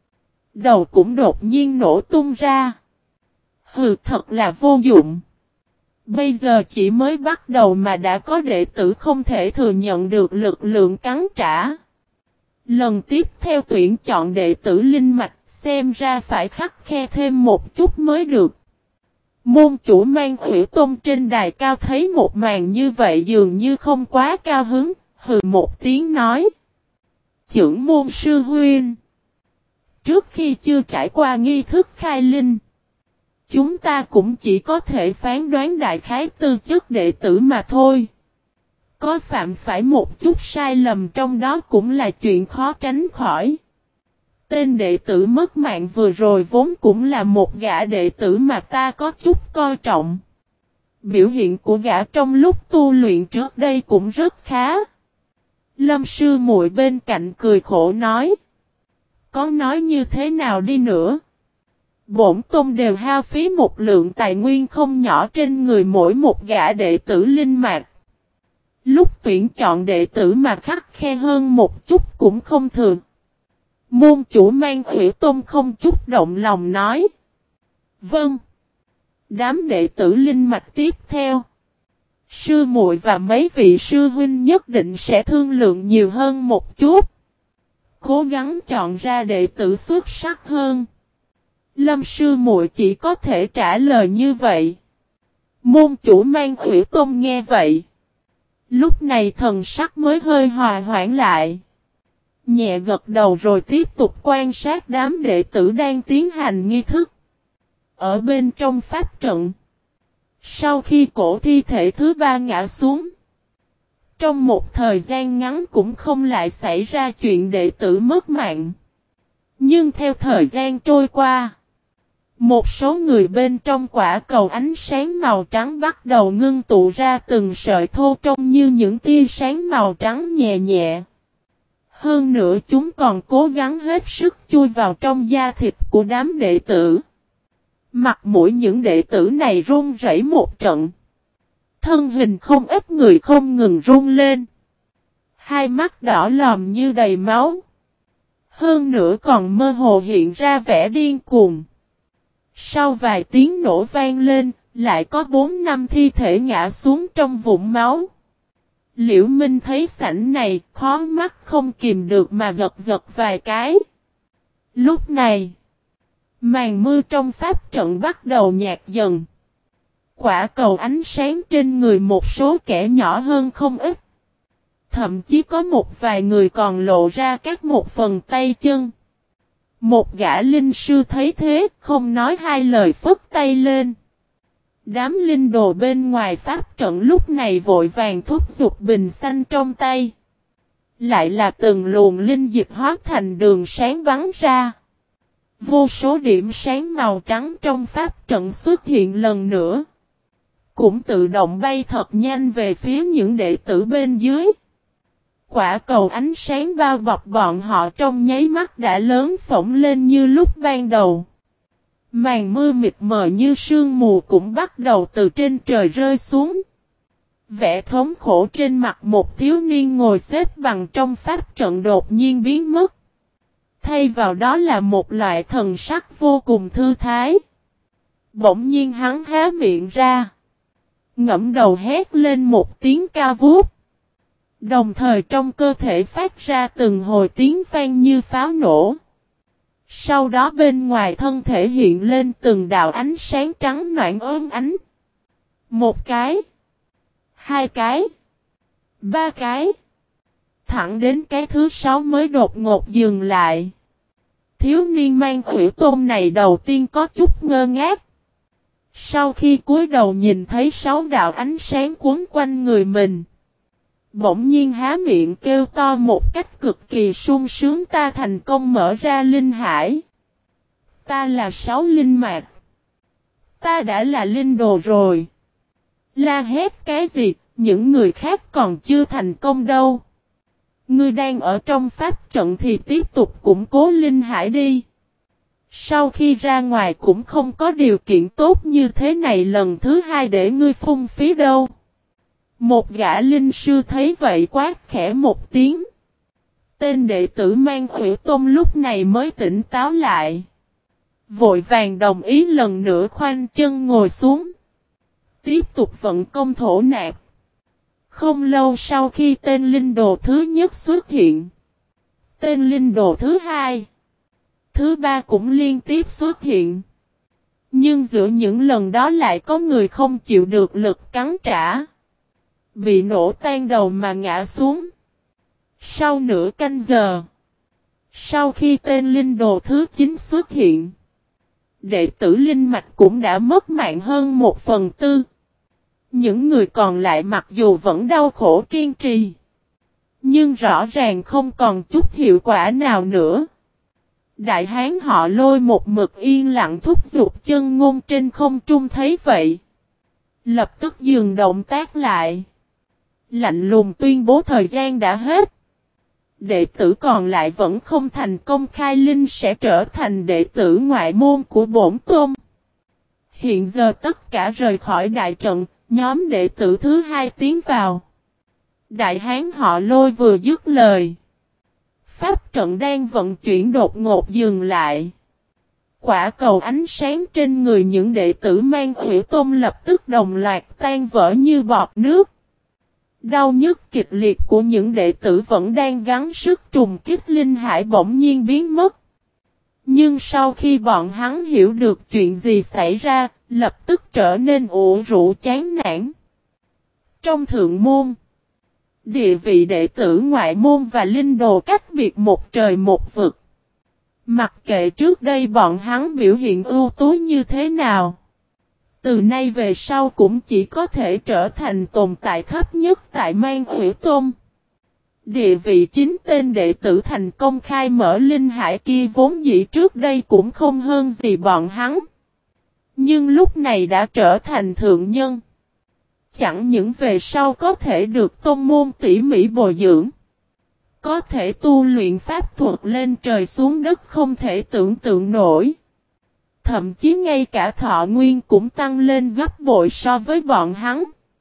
đầu cũng đột nhiên nổ tung ra. Hừ, thật là vô dụng. Bây giờ chỉ mới bắt đầu mà đã có đệ tử không thể thừa nhận được lực lượng cắn trả. Lần tiếp theo tuyển chọn đệ tử linh mạch xem ra phải khắt khe thêm một chút mới được. Môn chủ mang Hủy Tôn trên đài cao thấy một màn như vậy dường như không quá cao hứng, hừ một tiếng nói. Chưởng môn sư huynh, trước khi chưa trải qua nghi thức khai linh, chúng ta cũng chỉ có thể phán đoán đại khái tư chất đệ tử mà thôi. Có phạm phải một chút sai lầm trong đó cũng là chuyện khó tránh khỏi. Tên đệ tử mất mạng vừa rồi vốn cũng là một gã đệ tử mà ta có chút coi trọng. Biểu hiện của gã trong lúc tu luyện trước đây cũng rất khá. Lâm sư muội bên cạnh cười khổ nói. Có nói như thế nào đi nữa, bổn tôn đều hao phí một lượng tài nguyên không nhỏ trên người mỗi một gã đệ tử linh mạch. Lúc tuyển chọn đệ tử mà khắt khe hơn một chút cũng không thường. Môn chủ mang Hủy Tôn không chút động lòng nói. Vâng. Đám đệ tử linh mạch tiếp theo, sư muội và mấy vị sư huynh nhất định sẽ thương lượng nhiều hơn một chút, cố gắng chọn ra đệ tử xuất sắc hơn. Lâm sư muội chỉ có thể trả lời như vậy. Môn chủ mang Hủy Tôn nghe vậy, lúc này thần sắc mới hơi hòa hoãn lại. Nhẹ gật đầu rồi tiếp tục quan sát đám đệ tử đang tiến hành nghi thức ở bên trong pháp trận. Sau khi cổ thi thể thứ ba ngã xuống, trong một thời gian ngắn cũng không lại xảy ra chuyện đệ tử mất mạng. Nhưng theo thời gian trôi qua, một số người bên trong quả cầu ánh sáng màu trắng bắt đầu ngưng tụ ra từng sợi thô trông như những tia sáng màu trắng nhẹ nhẹ. Hơn nữa chúng còn cố gắng hết sức chui vào trong da thịt của đám đệ tử. Mặt mũi những đệ tử này run rẩy một trận. Thân hình không ít người không ngừng run lên. Hai mắt đỏ lòm như đầy máu. Hơn nữa còn mơ hồ hiện ra vẻ điên cuồng. Sau vài tiếng nổ vang lên, lại có 4-5 thi thể ngã xuống trong vũng máu. Liễu Minh thấy sảnh này, khó mắt không kìm được mà giật giật vài cái. Lúc này, màn mưa trong pháp trận bắt đầu nhạt dần. Quả cầu ánh sáng trên người một số kẻ nhỏ hơn không ít. Thậm chí có một vài người còn lộ ra các một phần tay chân. Một gã linh sư thấy thế, không nói hai lời phất tay lên. Đám linh đồ bên ngoài pháp trận lúc này vội vàng thúc giục bình xanh trong tay. Lại là từng luồng linh dịch hóa thành đường sáng bắn ra. Vô số điểm sáng màu trắng trong pháp trận xuất hiện lần nữa. Cũng tự động bay thật nhanh về phía những đệ tử bên dưới. Quả cầu ánh sáng bao bọc bọn họ trong nháy mắt đã lớn phỏng lên như lúc ban đầu. Màn mưa mịt mờ như sương mù cũng bắt đầu từ trên trời rơi xuống. Vẻ thống khổ trên mặt một thiếu niên ngồi xếp bằng trong pháp trận đột nhiên biến mất. Thay vào đó là một loại thần sắc vô cùng thư thái. Bỗng nhiên hắn há miệng ra. Ngẫm đầu hét lên một tiếng cao vút. Đồng thời trong cơ thể phát ra từng hồi tiếng vang như pháo nổ. Sau đó bên ngoài thân thể hiện lên từng đạo ánh sáng trắng noãn ốm ánh. Một cái. Hai cái. Ba cái. Thẳng đến cái thứ sáu mới đột ngột dừng lại. Thiếu niên mang hủy tôm này đầu tiên có chút ngơ ngác. Sau khi cúi đầu nhìn thấy sáu đạo ánh sáng cuốn quanh người mình. Bỗng nhiên há miệng kêu to một cách cực kỳ sung sướng, ta thành công mở ra linh hải. Ta là sáu linh mạch. Ta đã là linh đồ rồi. La hét cái gì, những người khác còn chưa thành công đâu. Ngươi đang ở trong pháp trận thì tiếp tục củng cố linh hải đi. Sau khi ra ngoài cũng không có điều kiện tốt như thế này lần thứ hai để ngươi phung phí đâu. Một gã linh sư thấy vậy quát khẽ một tiếng. Tên đệ tử mang hủy tôm lúc này mới tỉnh táo lại. Vội vàng đồng ý lần nữa khoanh chân ngồi xuống. Tiếp tục vận công thổ nạp. Không lâu sau khi tên linh đồ thứ nhất xuất hiện. Tên linh đồ thứ hai. Thứ ba cũng liên tiếp xuất hiện. Nhưng giữa những lần đó lại có người không chịu được lực cắn trả. Bị nổ tan đầu mà ngã xuống. Sau nửa canh giờ. Sau khi tên linh đồ thứ 9 xuất hiện. Đệ tử linh mạch cũng đã mất mạng hơn 1/4. Những người còn lại mặc dù vẫn đau khổ kiên trì. Nhưng rõ ràng không còn chút hiệu quả nào nữa. Đại hán họ Lôi một mực yên lặng thúc giục chân ngôn trên không trung thấy vậy. Lập tức dừng động tác lại. Lạnh lùng tuyên bố thời gian đã hết. Đệ tử còn lại vẫn không thành công khai linh sẽ trở thành đệ tử ngoại môn của bổn tôn. Hiện giờ tất cả rời khỏi đại trận, nhóm đệ tử thứ hai tiến vào. Đại hán họ Lôi vừa dứt lời. Pháp trận đang vận chuyển đột ngột dừng lại. Quả cầu ánh sáng trên người những đệ tử mang hủy tôm lập tức đồng loạt tan vỡ như bọt nước. Đau nhức kịch liệt của những đệ tử vẫn đang gắng sức trùng kích linh hải bỗng nhiên biến mất. Nhưng sau khi bọn hắn hiểu được chuyện gì xảy ra, lập tức trở nên ủ rũ chán nản. Trong thượng môn, địa vị đệ tử ngoại môn và linh đồ cách biệt một trời một vực. Mặc kệ trước đây bọn hắn biểu hiện ưu tú như thế nào. Từ nay về sau cũng chỉ có thể trở thành tồn tại thấp nhất tại Mang Hủy Tôn. Địa vị chính tên đệ tử thành công khai mở linh hải kia vốn dĩ trước đây cũng không hơn gì bọn hắn. Nhưng lúc này đã trở thành thượng nhân. Chẳng những về sau có thể được tôn môn tỉ mỉ bồi dưỡng. Có thể tu luyện pháp thuật lên trời xuống đất không thể tưởng tượng nổi. Thậm chí ngay cả thọ nguyên cũng tăng lên gấp bội so với bọn hắn.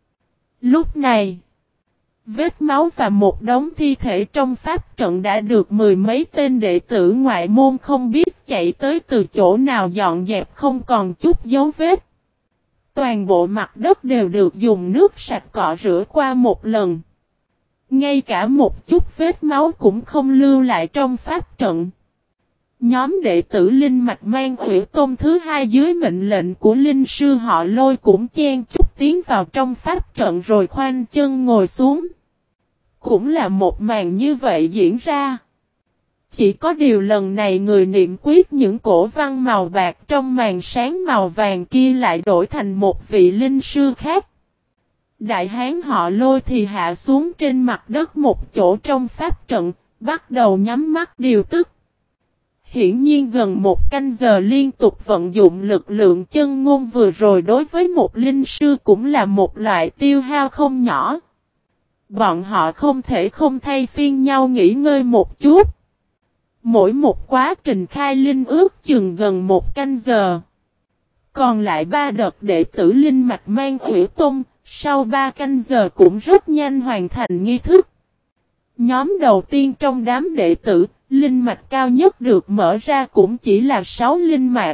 Lúc này, vết máu và một đống thi thể trong pháp trận đã được mười mấy tên đệ tử ngoại môn không biết chạy tới từ chỗ nào dọn dẹp không còn chút dấu vết. Toàn bộ mặt đất đều được dùng nước sạch cọ rửa qua một lần. Ngay cả một chút vết máu cũng không lưu lại trong pháp trận. Nhóm đệ tử linh mạch mang Hủy Tôn thứ hai dưới mệnh lệnh của linh sư họ Lôi cũng chen chúc tiến vào trong pháp trận rồi khoanh chân ngồi xuống. Cũng là một màn như vậy diễn ra. Chỉ có điều lần này người niệm quyết những cổ văn màu bạc trong màn sáng màu vàng kia lại đổi thành một vị linh sư khác. Đại hán họ Lôi thì hạ xuống trên mặt đất một chỗ trong pháp trận, bắt đầu nhắm mắt điều tức. Hiển nhiên gần một canh giờ liên tục vận dụng lực lượng chân ngôn vừa rồi đối với một linh sư cũng là một loại tiêu hao không nhỏ. Bọn họ không thể không thay phiên nhau nghỉ ngơi một chút. Mỗi một quá trình khai linh ước chừng gần một canh giờ. Còn lại 3 đợt đệ tử linh mạch mang Hủy Tôn, sau 3 canh giờ cũng rất nhanh hoàn thành nghi thức. Nhóm đầu tiên trong đám đệ tử, linh mạch cao nhất được mở ra cũng chỉ là 6 linh mạch.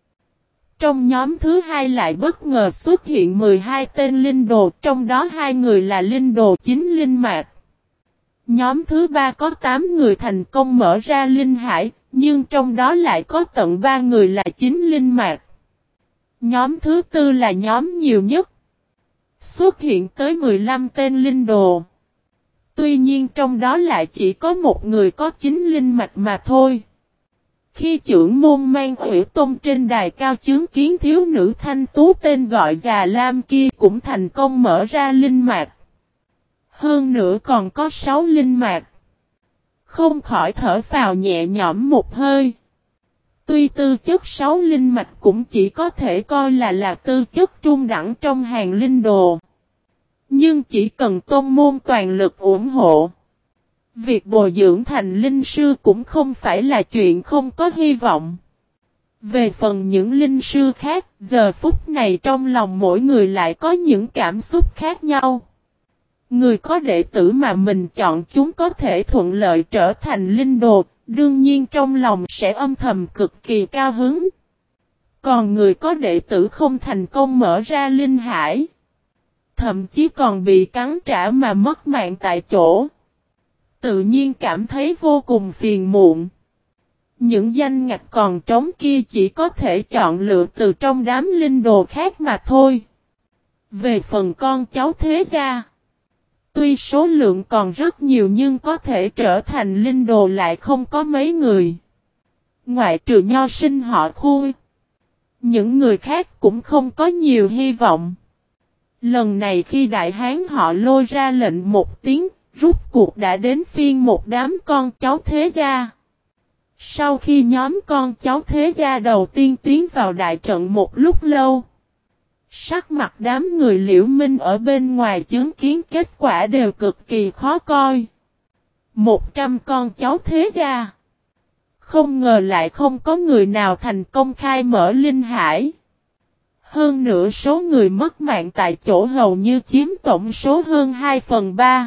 Trong nhóm thứ hai lại bất ngờ xuất hiện 12 tên linh đồ, trong đó 2 người là linh đồ 9 linh mạch. Nhóm thứ ba có 8 người thành công mở ra linh hải, nhưng trong đó lại có tận 3 người là 9 linh mạch. Nhóm thứ tư là nhóm nhiều nhất. Xuất hiện tới 15 tên linh đồ. Tuy nhiên trong đó lại chỉ có một người có 9 linh mạch mà thôi. Khi trưởng môn mang Hủy Tôn trên đài cao chứng kiến thiếu nữ thanh tú tên gọi Già Lam kia cũng thành công mở ra linh mạch. Hơn nữa còn có 6 linh mạch. Không khỏi thở phào nhẹ nhõm một hơi. Tuy tư chất 6 linh mạch cũng chỉ có thể coi là tư chất trung đẳng trong hàng linh đồ. Nhưng chỉ cần tôn môn toàn lực ủng hộ. Việc bồi dưỡng thành linh sư cũng không phải là chuyện không có hy vọng. Về phần những linh sư khác, giờ phút này trong lòng mỗi người lại có những cảm xúc khác nhau. Người có đệ tử mà mình chọn chúng có thể thuận lợi trở thành linh đồ, đương nhiên trong lòng sẽ âm thầm cực kỳ cao hứng. Còn người có đệ tử không thành công mở ra linh hải, thậm chí còn bị cắn trả mà mất mạng tại chỗ, tự nhiên cảm thấy vô cùng phiền muộn. Những danh ngạch còn trống kia chỉ có thể chọn lựa từ trong đám linh đồ khác mà thôi. Về phần con cháu thế gia, tuy số lượng còn rất nhiều nhưng có thể trở thành linh đồ lại không có mấy người. Ngoại trừ nho sinh họ Khui, những người khác cũng không có nhiều hy vọng. Lần này khi đại hán họ Lôi ra lệnh một tiếng, rút cuộc đã đến phiên một đám con cháu thế gia. Sau khi nhóm con cháu thế gia đầu tiên tiến vào đại trận một lúc lâu, sắc mặt đám người Liễu Minh ở bên ngoài chứng kiến kết quả đều cực kỳ khó coi. 100 con cháu thế gia. Không ngờ lại không có người nào thành công khai mở linh hải. Hơn nữa số người mất mạng tại chỗ hầu như chiếm tổng số hơn 2/3.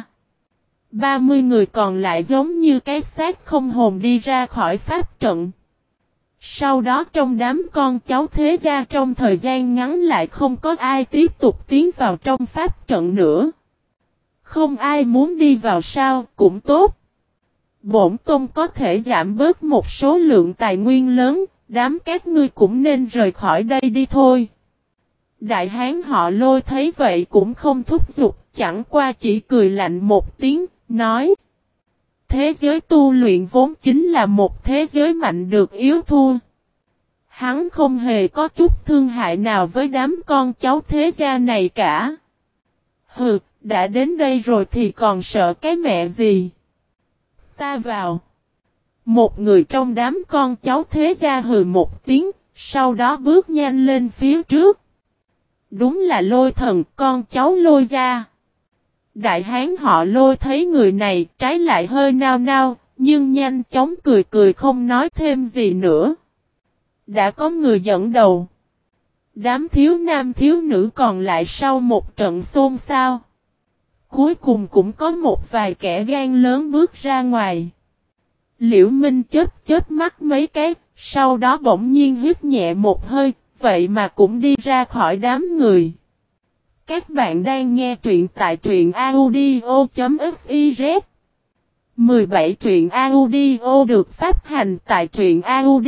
30 người còn lại giống như cái xác không hồn đi ra khỏi pháp trận. Sau đó trong đám con cháu thế gia trong thời gian ngắn lại không có ai tiếp tục tiến vào trong pháp trận nữa. Không ai muốn đi vào sao, cũng tốt. Bổn tôn có thể giảm bớt một số lượng tài nguyên lớn, đám các ngươi cũng nên rời khỏi đây đi thôi. Đại hán họ Lôi thấy vậy cũng không thúc giục, chẳng qua chỉ cười lạnh một tiếng, nói: thế giới tu luyện vốn chính là một thế giới mạnh được yếu thua. Hắn không hề có chút thương hại nào với đám con cháu thế gia này cả. Hừ, đã đến đây rồi thì còn sợ cái mẹ gì? Ta vào. Một người trong đám con cháu thế gia hừ một tiếng, sau đó bước nhanh lên phía trước. Đúng là Lôi thần, con cháu Lôi gia. Đại hán họ Lôi thấy người này trái lại hơi nao nao, nhưng nhanh chóng cười cười không nói thêm gì nữa. Đã có người dẫn đầu. Đám thiếu nam thiếu nữ còn lại sau một trận xôn xao. Cuối cùng cũng có một vài kẻ gan lớn bước ra ngoài. Liễu Minh chớp mắt mấy cái, sau đó bỗng nhiên hít nhẹ một hơi, vậy mà cũng đi ra khỏi đám người. Các bạn đang nghe truyện tại truyện audio.fiz 17 truyện audio được phát hành hành tại truyện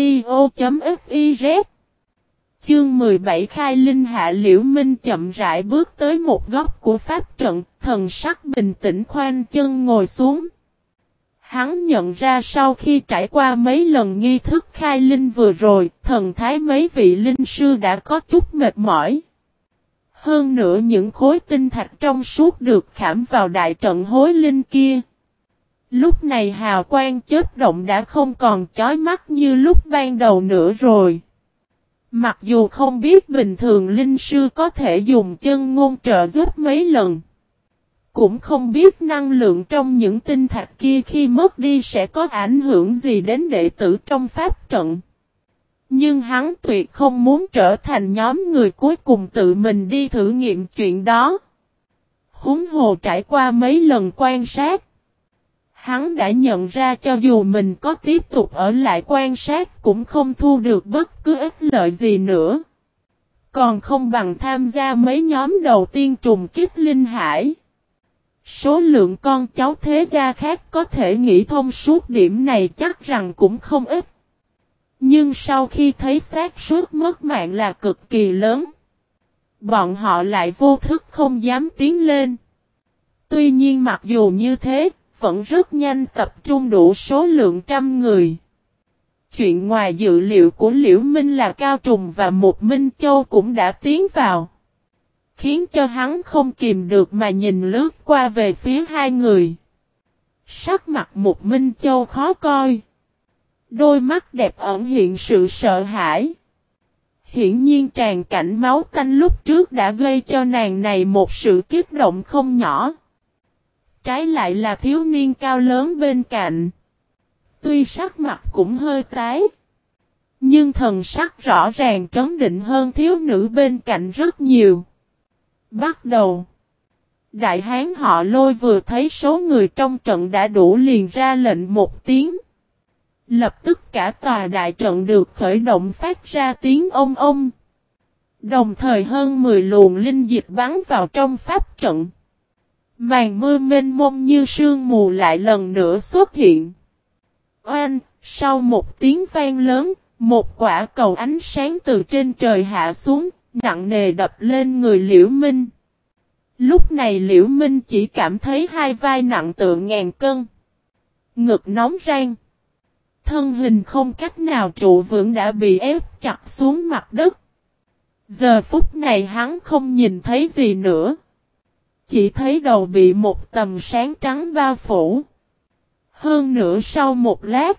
audio.fiz. Chương 17 khai linh hạ. Liễu Minh chậm rãi bước tới một góc của pháp trận, thần sắc bình tĩnh khoanh chân ngồi xuống. Hắn nhận ra sau khi trải qua mấy lần nghi thức khai linh vừa rồi, thần thái mấy vị linh sư đã có chút mệt mỏi. Hơn nữa những khối tinh thạch trong suốt được khảm vào đại trận hối linh kia. Lúc này hào quang chớp động đã không còn chói mắt như lúc ban đầu nữa rồi. Mặc dù không biết bình thường linh sư có thể dùng chân ngôn trợ giúp mấy lần. Cũng không biết năng lượng trong những tinh thạch kia khi mất đi sẽ có ảnh hưởng gì đến đệ tử trong pháp trận. Nhưng hắn tuyệt không muốn trở thành nhóm người cuối cùng tự mình đi thử nghiệm chuyện đó. Huống hồ trải qua mấy lần quan sát. Hắn đã nhận ra cho dù mình có tiếp tục ở lại quan sát cũng không thu được bất cứ ích lợi gì nữa. Còn không bằng tham gia mấy nhóm đầu tiên trùng kích linh hải. Số lượng con cháu thế gia khác có thể nghĩ thông suốt điểm này chắc rằng cũng không ít. Nhưng sau khi thấy xác suất mất mạng là cực kỳ lớn, bọn họ lại vô thức không dám tiến lên. Tuy nhiên mặc dù như thế, vẫn rất nhanh tập trung đủ số lượng trăm người. Chuyện ngoài dự liệu của Liễu Minh là Cao Trùng và Một Minh Châu cũng đã tiến vào. Khiến cho hắn không kìm được mà nhìn lướt qua về phía hai người. Sắc mặt Một Minh Châu khó coi. Đôi mắt đẹp ẩn hiện sự sợ hãi. Hiển nhiên tràn cảnh máu tanh lúc trước đã gây cho nàng này một sự kích động không nhỏ. Trái lại là thiếu niên cao lớn bên cạnh. Tuy sắc mặt cũng hơi tái. Nhưng thần sắc rõ ràng trấn định hơn thiếu nữ bên cạnh rất nhiều. Bắt đầu. Đại hán họ Lôi vừa thấy số người trong trận đã đủ liền ra lệnh một tiếng. Lập tức cả tòa đại trận được khởi động phát ra tiếng ông ông. Đồng thời hơn 10 luồng linh dịch bắn vào trong pháp trận. Màn mưa mênh mông như sương mù lại lần nữa xuất hiện. Oanh, sau một tiếng vang lớn, một quả cầu ánh sáng từ trên trời hạ xuống, nặng nề đập lên người Liễu Minh. Lúc này Liễu Minh chỉ cảm thấy hai vai nặng tựa ngàn cân. Ngực nóng rang. Thân hình không cách nào trụ vững đã bị ép chặt xuống mặt đất. Giờ phút này hắn không nhìn thấy gì nữa. Chỉ thấy đầu bị một tầm sáng trắng bao phủ. Hơn nữa sau một lát.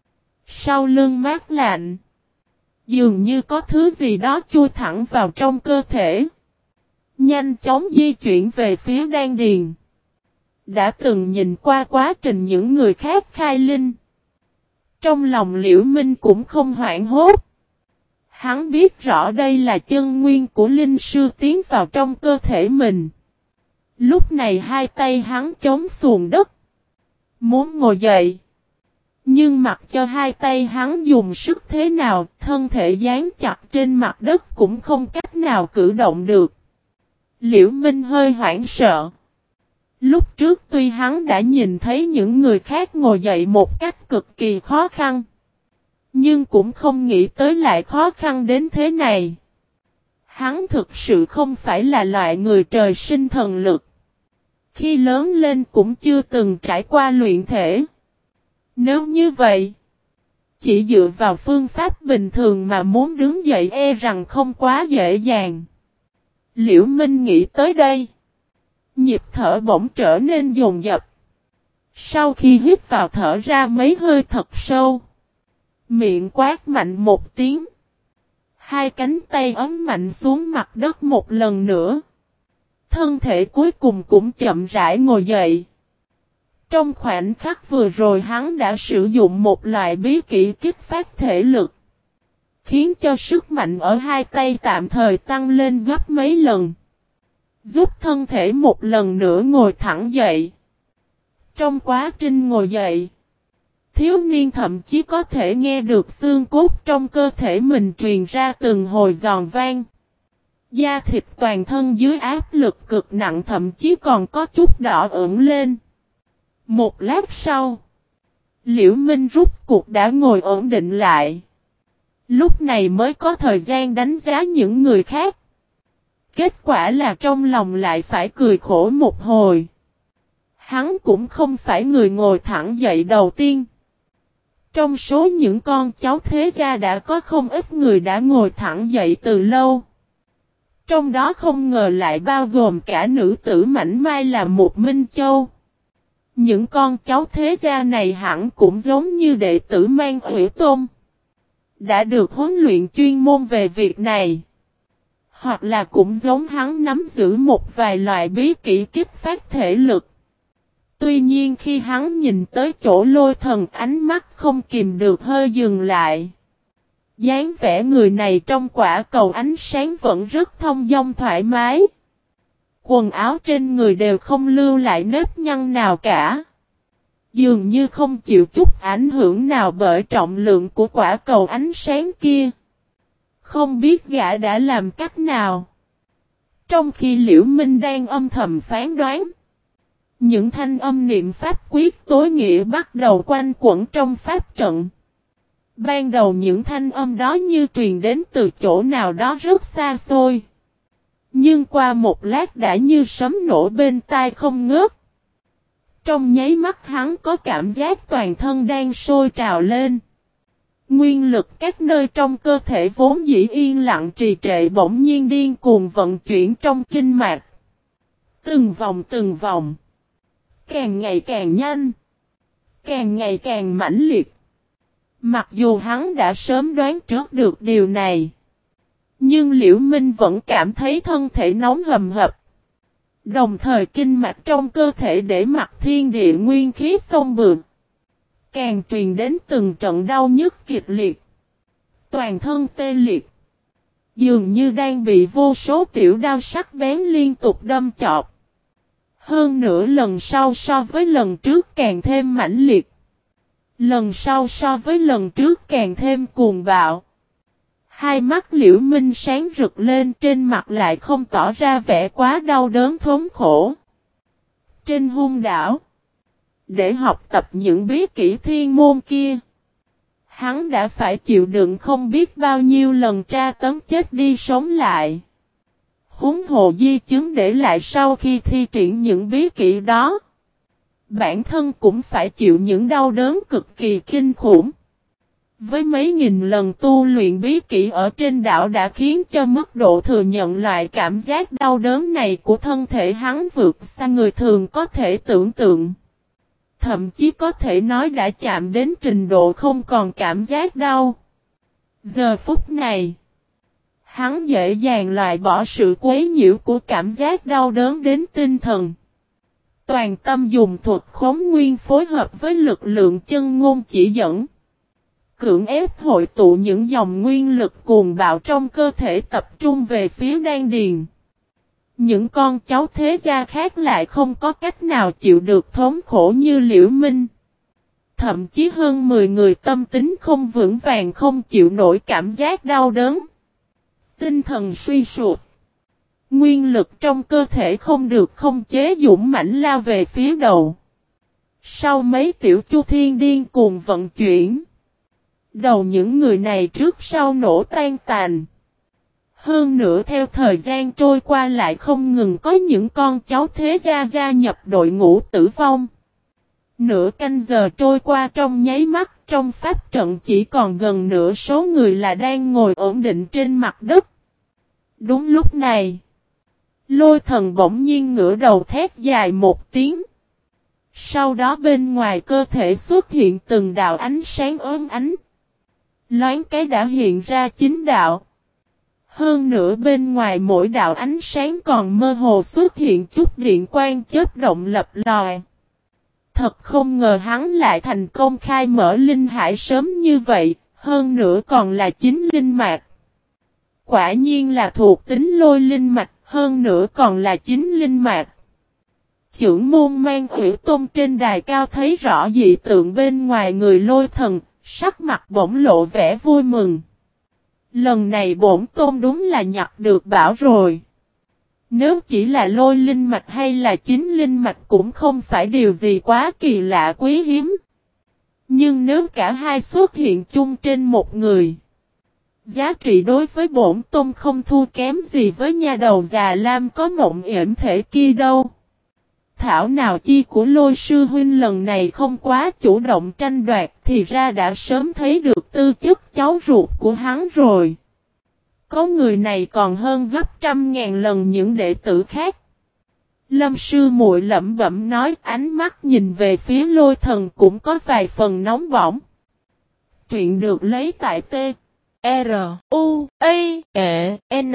Sau lưng mát lạnh. Dường như có thứ gì đó chui thẳng vào trong cơ thể. Nhanh chóng di chuyển về phía đan điền. Đã từng nhìn qua quá trình những người khác khai linh. Trong lòng Liễu Minh cũng không hoảng hốt. Hắn biết rõ đây là chân nguyên của linh sư tiến vào trong cơ thể mình. Lúc này hai tay hắn chống xuồng đất. Muốn ngồi dậy. Nhưng mặc cho hai tay hắn dùng sức thế nào, thân thể dán chặt trên mặt đất cũng không cách nào cử động được. Liễu Minh hơi hoảng sợ. Lúc trước tuy hắn đã nhìn thấy những người khác ngồi dậy một cách cực kỳ khó khăn. Nhưng cũng không nghĩ tới lại khó khăn đến thế này. Hắn thực sự không phải là loại người trời sinh thần lực. Khi lớn lên cũng chưa từng trải qua luyện thể. Nếu như vậy, chỉ dựa vào phương pháp bình thường mà muốn đứng dậy e rằng không quá dễ dàng. Liễu Minh nghĩ tới đây. Nhịp thở bỗng trở nên dồn dập. Sau khi hít vào thở ra mấy hơi thật sâu. Miệng quát mạnh một tiếng. Hai cánh tay ấn mạnh xuống mặt đất một lần nữa. Thân thể cuối cùng cũng chậm rãi ngồi dậy. Trong khoảnh khắc vừa rồi hắn đã sử dụng một loại bí kỹ kích phát thể lực. Khiến cho sức mạnh ở hai tay tạm thời tăng lên gấp mấy lần. Giúp thân thể một lần nữa ngồi thẳng dậy. Trong quá trình ngồi dậy, thiếu niên thậm chí có thể nghe được xương cốt trong cơ thể mình truyền ra từng hồi giòn vang. Da thịt toàn thân dưới áp lực cực nặng thậm chí còn có chút đỏ ửng lên. Một lát sau, Liễu Minh rút cuộc đã ngồi ổn định lại. Lúc này mới có thời gian đánh giá những người khác. Kết quả là trong lòng lại phải cười khổ một hồi. Hắn cũng không phải người ngồi thẳng dậy đầu tiên. Trong số những con cháu thế gia đã có không ít người đã ngồi thẳng dậy từ lâu. Trong đó không ngờ lại bao gồm cả nữ tử mảnh mai là một Minh Châu. Những con cháu thế gia này hẳn cũng giống như đệ tử Mang Ủy Tôn. Đã được huấn luyện chuyên môn về việc này. Hoặc là cũng giống hắn nắm giữ một vài loại bí kỹ kích phát thể lực. Tuy nhiên khi hắn nhìn tới chỗ Lôi Thần, ánh mắt không kìm được hơi dừng lại. Dáng vẻ người này trong quả cầu ánh sáng vẫn rất thông dong thoải mái. Quần áo trên người đều không lưu lại nếp nhăn nào cả. Dường như không chịu chút ảnh hưởng nào bởi trọng lượng của quả cầu ánh sáng kia. Không biết gã đã làm cách nào. Trong khi Liễu Minh đang âm thầm phán đoán, những thanh âm niệm pháp quyết tối nghĩa bắt đầu quanh quẩn trong pháp trận. Ban đầu những thanh âm đó như truyền đến từ chỗ nào đó rất xa xôi. Nhưng qua một lát đã như sấm nổ bên tai không ngớt. Trong nháy mắt hắn có cảm giác toàn thân đang sôi trào lên. Nguyên lực các nơi trong cơ thể vốn dĩ yên lặng trì trệ bỗng nhiên điên cuồng vận chuyển trong kinh mạch. Từng vòng. Càng ngày càng nhanh. Càng ngày càng mãnh liệt. Mặc dù hắn đã sớm đoán trước được điều này. Nhưng Liễu Minh vẫn cảm thấy thân thể nóng hầm hập. Đồng thời kinh mạch trong cơ thể để mặc thiên địa nguyên khí xông bượn. Càng truyền đến từng trận đau nhức kịch liệt. Toàn thân tê liệt. Dường như đang bị vô số tiểu đao sắc bén liên tục đâm chọc. Hơn nữa lần sau so với lần trước càng thêm mãnh liệt. Lần sau so với lần trước càng thêm cuồng bạo. Hai mắt Liễu Minh sáng rực lên, trên mặt lại không tỏ ra vẻ quá đau đớn thống khổ. Trên hung đảo, để học tập những bí kỹ thiên môn kia, hắn đã phải chịu đựng không biết bao nhiêu lần tra tấn chết đi sống lại. Huống hồ di chứng để lại sau khi thi triển những bí kỹ đó. Bản thân cũng phải chịu những đau đớn cực kỳ kinh khủng. Với mấy nghìn lần tu luyện bí kỹ ở trên đảo đã khiến cho mức độ thừa nhận loại cảm giác đau đớn này của thân thể hắn vượt xa người thường có thể tưởng tượng. Thậm chí có thể nói đã chạm đến trình độ không còn cảm giác đau. Giờ phút này, hắn dễ dàng loại bỏ sự quấy nhiễu của cảm giác đau đớn đến tinh thần. Toàn tâm dùng thuật khống nguyên phối hợp với lực lượng chân ngôn chỉ dẫn. Cưỡng ép hội tụ những dòng nguyên lực cuồng bạo trong cơ thể tập trung về phía đan điền. Những con cháu thế gia khác lại không có cách nào chịu được thống khổ như Liễu Minh. Thậm chí hơn 10 người tâm tính không vững vàng không chịu nổi cảm giác đau đớn. Tinh thần suy sụp. Nguyên lực trong cơ thể không được không chế dũng mãnh lao về phía đầu. Sau mấy tiểu chu thiên điên cuồng vận chuyển. Đầu những người này trước sau nổ tan tàn. Hơn nữa theo thời gian trôi qua lại không ngừng có những con cháu thế gia gia nhập đội ngũ tử vong. Nửa canh giờ trôi qua trong nháy mắt, trong pháp trận chỉ còn gần nửa số người là đang ngồi ổn định trên mặt đất. Đúng lúc này, Lôi Thần bỗng nhiên ngửa đầu thét dài một tiếng. Sau đó bên ngoài cơ thể xuất hiện từng đạo ánh sáng ốm ánh. Loáng cái đã hiện ra 9 đạo. Hơn nữa bên ngoài mỗi đạo ánh sáng còn mơ hồ xuất hiện chút điện quang chớp động lập lòi. Thật không ngờ hắn lại thành công khai mở linh hải sớm như vậy, hơn nữa còn là 9 linh mạch. Quả nhiên là thuộc tính lôi linh mạch, hơn nữa còn là 9 linh mạch. Chưởng môn Mang Ủy Tôn trên đài cao thấy rõ dị tượng bên ngoài người Lôi Thần, sắc mặt bỗng lộ vẻ vui mừng. Lần này bổn tôn đúng là nhặt được bảo rồi. Nếu chỉ là lôi linh mạch hay là 9 linh mạch cũng không phải điều gì quá kỳ lạ quý hiếm. Nhưng nếu cả hai xuất hiện chung trên một người, giá trị đối với bổn tôn không thua kém gì với nha đầu già lam có mộng yểm thể kia đâu. Thảo nào chi của Lôi sư huynh lần này không quá chủ động tranh đoạt thì ra đã sớm thấy được tư chất cháu ruột của hắn rồi. Có người này còn hơn gấp 100.000 lần những đệ tử khác. Lâm sư muội lẩm bẩm nói, ánh mắt nhìn về phía Lôi thần cũng có vài phần nóng bỏng. Truyện được lấy tại T. R. U. I. E. N.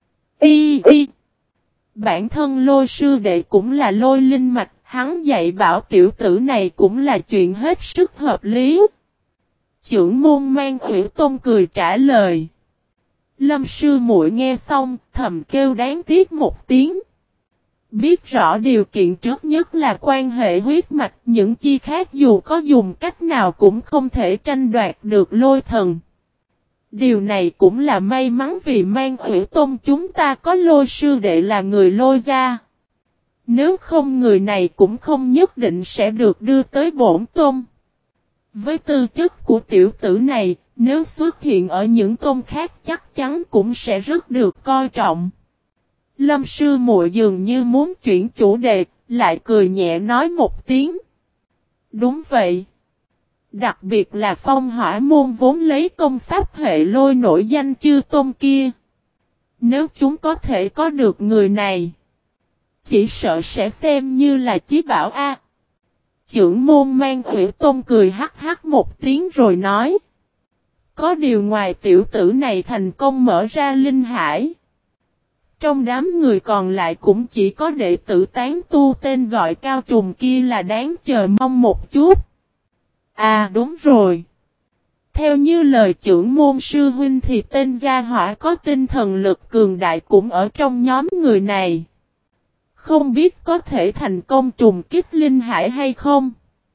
I. I. Bản thân Lôi sư đệ cũng là Lôi linh mạch, hắn dạy bảo tiểu tử này cũng là chuyện hết sức hợp lý. Chưởng môn Mang Ủy Tôn cười trả lời. Lâm sư muội nghe xong, thầm kêu đáng tiếc một tiếng. Biết rõ điều kiện trước nhất là quan hệ huyết mạch, những chi khác dù có dùng cách nào cũng không thể tranh đoạt được Lôi thần. Điều này cũng là may mắn vì Mang Ủy Tôn chúng ta có Lôi sư đệ là người Lôi gia. Nếu không người này cũng không nhất định sẽ được đưa tới bổn tôn. Với tư chất của tiểu tử này, nếu xuất hiện ở những tôn khác chắc chắn cũng sẽ rất được coi trọng. Lâm sư muội dường như muốn chuyển chủ đề, lại cười nhẹ nói một tiếng. Đúng vậy. Đặc biệt là Phong Hỏa môn vốn lấy công pháp hệ Lôi nổi danh chư tôn kia. Nếu chúng có thể có được người này, chỉ sợ sẽ xem như là chí bảo a. Chưởng môn Mang Ủy Tôn cười hắc hắc một tiếng rồi nói. Có điều ngoài tiểu tử này thành công mở ra linh hải, trong đám người còn lại cũng chỉ có đệ tử tán tu tên gọi Cao Trùng kia là đáng chờ mong một chút. À đúng rồi. Theo như lời chưởng môn sư huynh thì tên gia hỏa có tinh thần lực cường đại cũng ở trong nhóm người này. Không biết có thể thành công trùng kích linh hải hay không?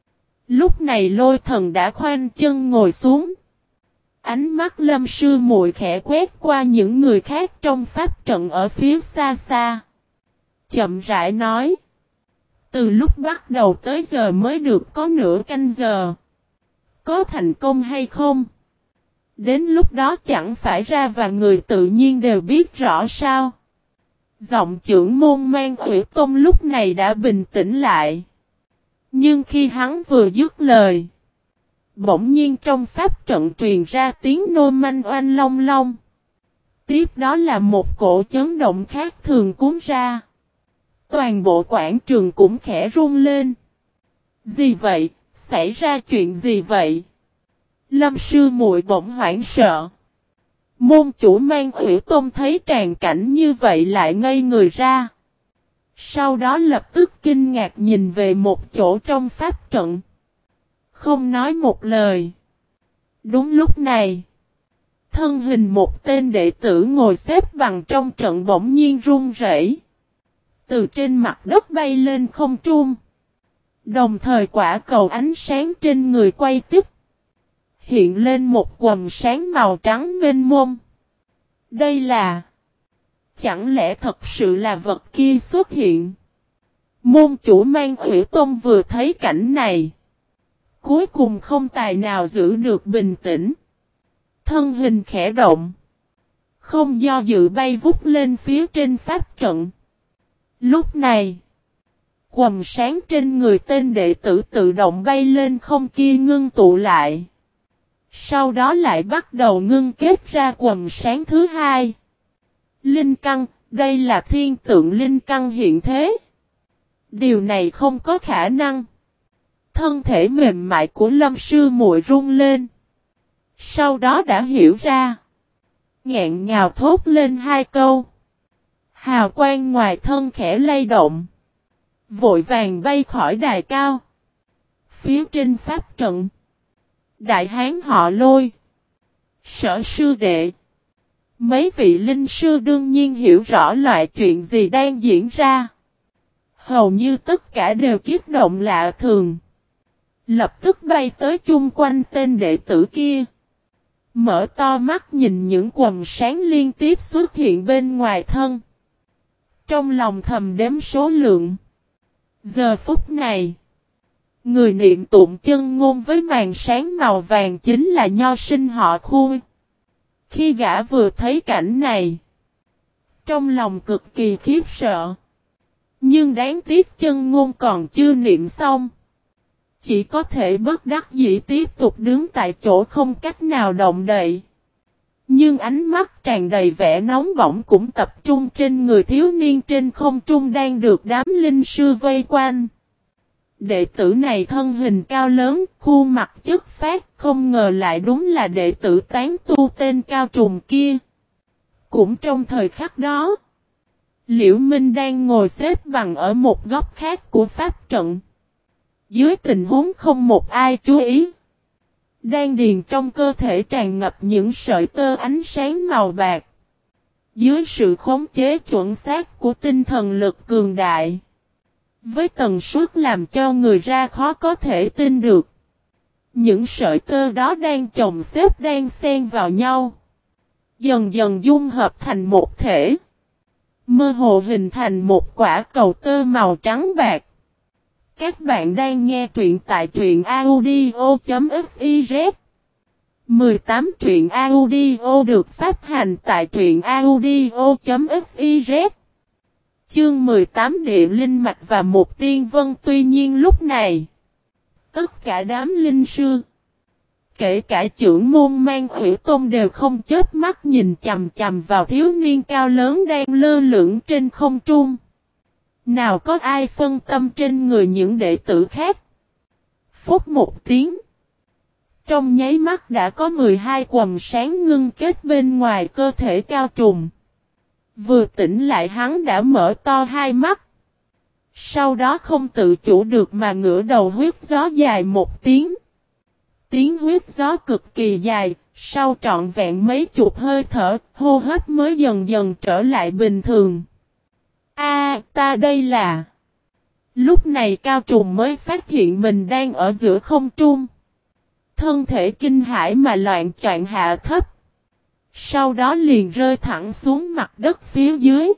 Lúc này Lôi thần đã khoanh chân ngồi xuống. Ánh mắt Lâm sư muội khẽ quét qua những người khác trong pháp trận ở phía xa xa. Chậm rãi nói. Từ lúc bắt đầu tới giờ mới được có nửa canh giờ. Có thành công hay không? Đến lúc đó chẳng phải ra và người tự nhiên đều biết rõ sao? Giọng chưởng môn Mang Ủy Tôn lúc này đã bình tĩnh lại. Nhưng khi hắn vừa dứt lời, bỗng nhiên trong pháp trận truyền ra tiếng nô manh oanh long long. Tiếp đó là một cổ chấn động khác thường cuốn ra. Toàn bộ quảng trường cũng khẽ rung lên. Gì vậy? Xảy ra chuyện gì vậy? Lâm sư muội bỗng hoảng sợ. Môn chủ Mang Ủy Tôn thấy tràn cảnh như vậy lại ngây người ra. Sau đó lập tức kinh ngạc nhìn về một chỗ trong pháp trận. Không nói một lời. Đúng lúc này, thân hình một tên đệ tử ngồi xếp bằng trong trận bỗng nhiên run rẩy, từ trên mặt đất bay lên không trung. Đồng thời quả cầu ánh sáng trên người quay tiếp, hiện lên một quầng sáng màu trắng mênh mông. Đây là... Chẳng lẽ thật sự là vật kia xuất hiện? Môn chủ Mang Ủy Tôn vừa thấy cảnh này, cuối cùng không tài nào giữ được bình tĩnh. Thân hình khẽ động, không do dự bay vút lên phía trên pháp trận. Lúc này, quầng sáng trên người tên đệ tử tự động bay lên không kia ngưng tụ lại. Sau đó lại bắt đầu ngưng kết ra quầng sáng thứ hai. Linh căn, đây là thiên tượng linh căn hiện thế. Điều này không có khả năng. Thân thể mềm mại của Lâm sư muội rung lên. Sau đó đã hiểu ra. Nghẹn ngào thốt lên hai câu. Hào quang ngoài thân khẽ lay động. Vội vàng bay khỏi đài cao. Phía trên pháp trận, đại hán họ Lôi, Sở sư đệ, mấy vị linh sư đương nhiên hiểu rõ loại chuyện gì đang diễn ra. Hầu như tất cả đều kích động lạ thường. Lập tức bay tới chung quanh tên đệ tử kia. Mở to mắt nhìn những quầng sáng liên tiếp xuất hiện bên ngoài thân. Trong lòng thầm đếm số lượng. Giờ phút này, Người niệm tụng chân ngôn với màn sáng màu vàng chính là nho sinh họ Khu. Khi gã vừa thấy cảnh này, trong lòng cực kỳ khiếp sợ. Nhưng đáng tiếc chân ngôn còn chưa niệm xong. Chỉ có thể bất đắc dĩ tiếp tục đứng tại chỗ không cách nào động đậy. Nhưng ánh mắt tràn đầy vẻ nóng bỏng cũng tập trung trên người thiếu niên trên không trung đang được đám linh sư vây quanh. Đệ tử này thân hình cao lớn, khuôn mặt chất phác, không ngờ lại đúng là đệ tử tán tu tên Cao Trùng kia. Cũng trong thời khắc đó, Liễu Minh đang ngồi xếp bằng ở một góc khác của pháp trận. Dưới tình huống không một ai chú ý, đan điền trong cơ thể tràn ngập những sợi tơ ánh sáng màu bạc. Dưới sự khống chế chuẩn xác của tinh thần lực cường đại, với tần suất làm cho người ra khó có thể tin được. Những sợi tơ đó đang chồng xếp đang xen vào nhau, dần dần dung hợp thành một thể, mơ hồ hình thành một quả cầu tơ màu trắng bạc. Các bạn đang nghe truyện tại truyện audio.fiz 18 truyện audio được phát hành tại truyện audio.fiz Chương 18 Địa Linh Mạch và một Tiên Vân. Tuy nhiên lúc này, tất cả đám linh sư, kể cả trưởng môn Mang Hủy Tôn đều không chớp mắt nhìn chằm chằm vào thiếu niên cao lớn đang lơ lửng trên không trung. Nào có ai phân tâm trên người những đệ tử khác. Phút một tiếng, trong nháy mắt đã có 12 quầng sáng ngưng kết bên ngoài cơ thể Cao Trùng. Vừa tỉnh lại hắn đã mở to hai mắt. Sau đó không tự chủ được mà ngửa đầu huyết gió dài một tiếng. Tiếng huyết gió cực kỳ dài, sau trọn vẹn mấy chục hơi thở, hô hấp mới dần dần trở lại bình thường. Ta đây là... Lúc này Cao Trùng mới phát hiện mình đang ở giữa không trung. Thân thể kinh hãi mà loạn choạng hạ thấp. Sau đó liền rơi thẳng xuống mặt đất phía dưới.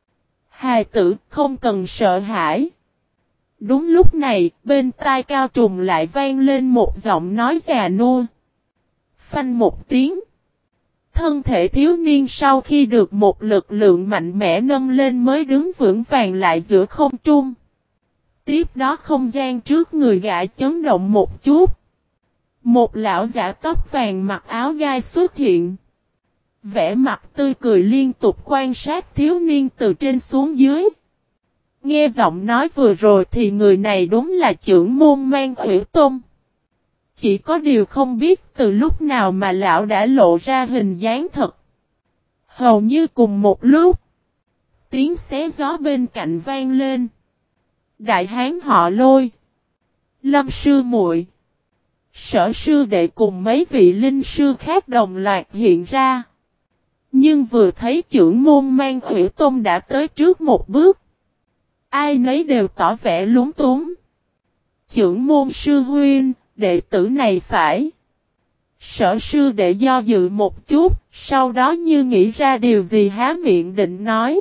Hài tử không cần sợ hãi. Đúng lúc này, bên tai Cao Trùng lại vang lên một giọng nói già nua. Phanh một tiếng. Thân thể thiếu niên sau khi được một lực lượng mạnh mẽ nâng lên mới đứng vững vàng lại giữa không trung. Tiếp đó không gian trước người gã chấn động một chút. Một lão giả tóc vàng mặc áo gai xuất hiện. Vẻ mặt tươi cười liên tục quan sát thiếu niên từ trên xuống dưới. Nghe giọng nói vừa rồi thì người này đúng là trưởng môn Mang Hủy Tôn. Chỉ có điều không biết từ lúc nào mà lão đã lộ ra hình dáng thật. Hầu như cùng một lúc, tiếng xé gió bên cạnh vang lên. Đại hán họ Lôi, Lâm sư muội, Sở sư đệ cùng mấy vị linh sư khác đồng loạt hiện ra. Nhưng vừa thấy trưởng môn Mang Hủy Tôn đã tới trước một bước, ai nấy đều tỏ vẻ lúng túng. Trưởng môn sư huynh, đệ tử này phải. Sở sư đệ do dự một chút, sau đó như nghĩ ra điều gì há miệng định nói.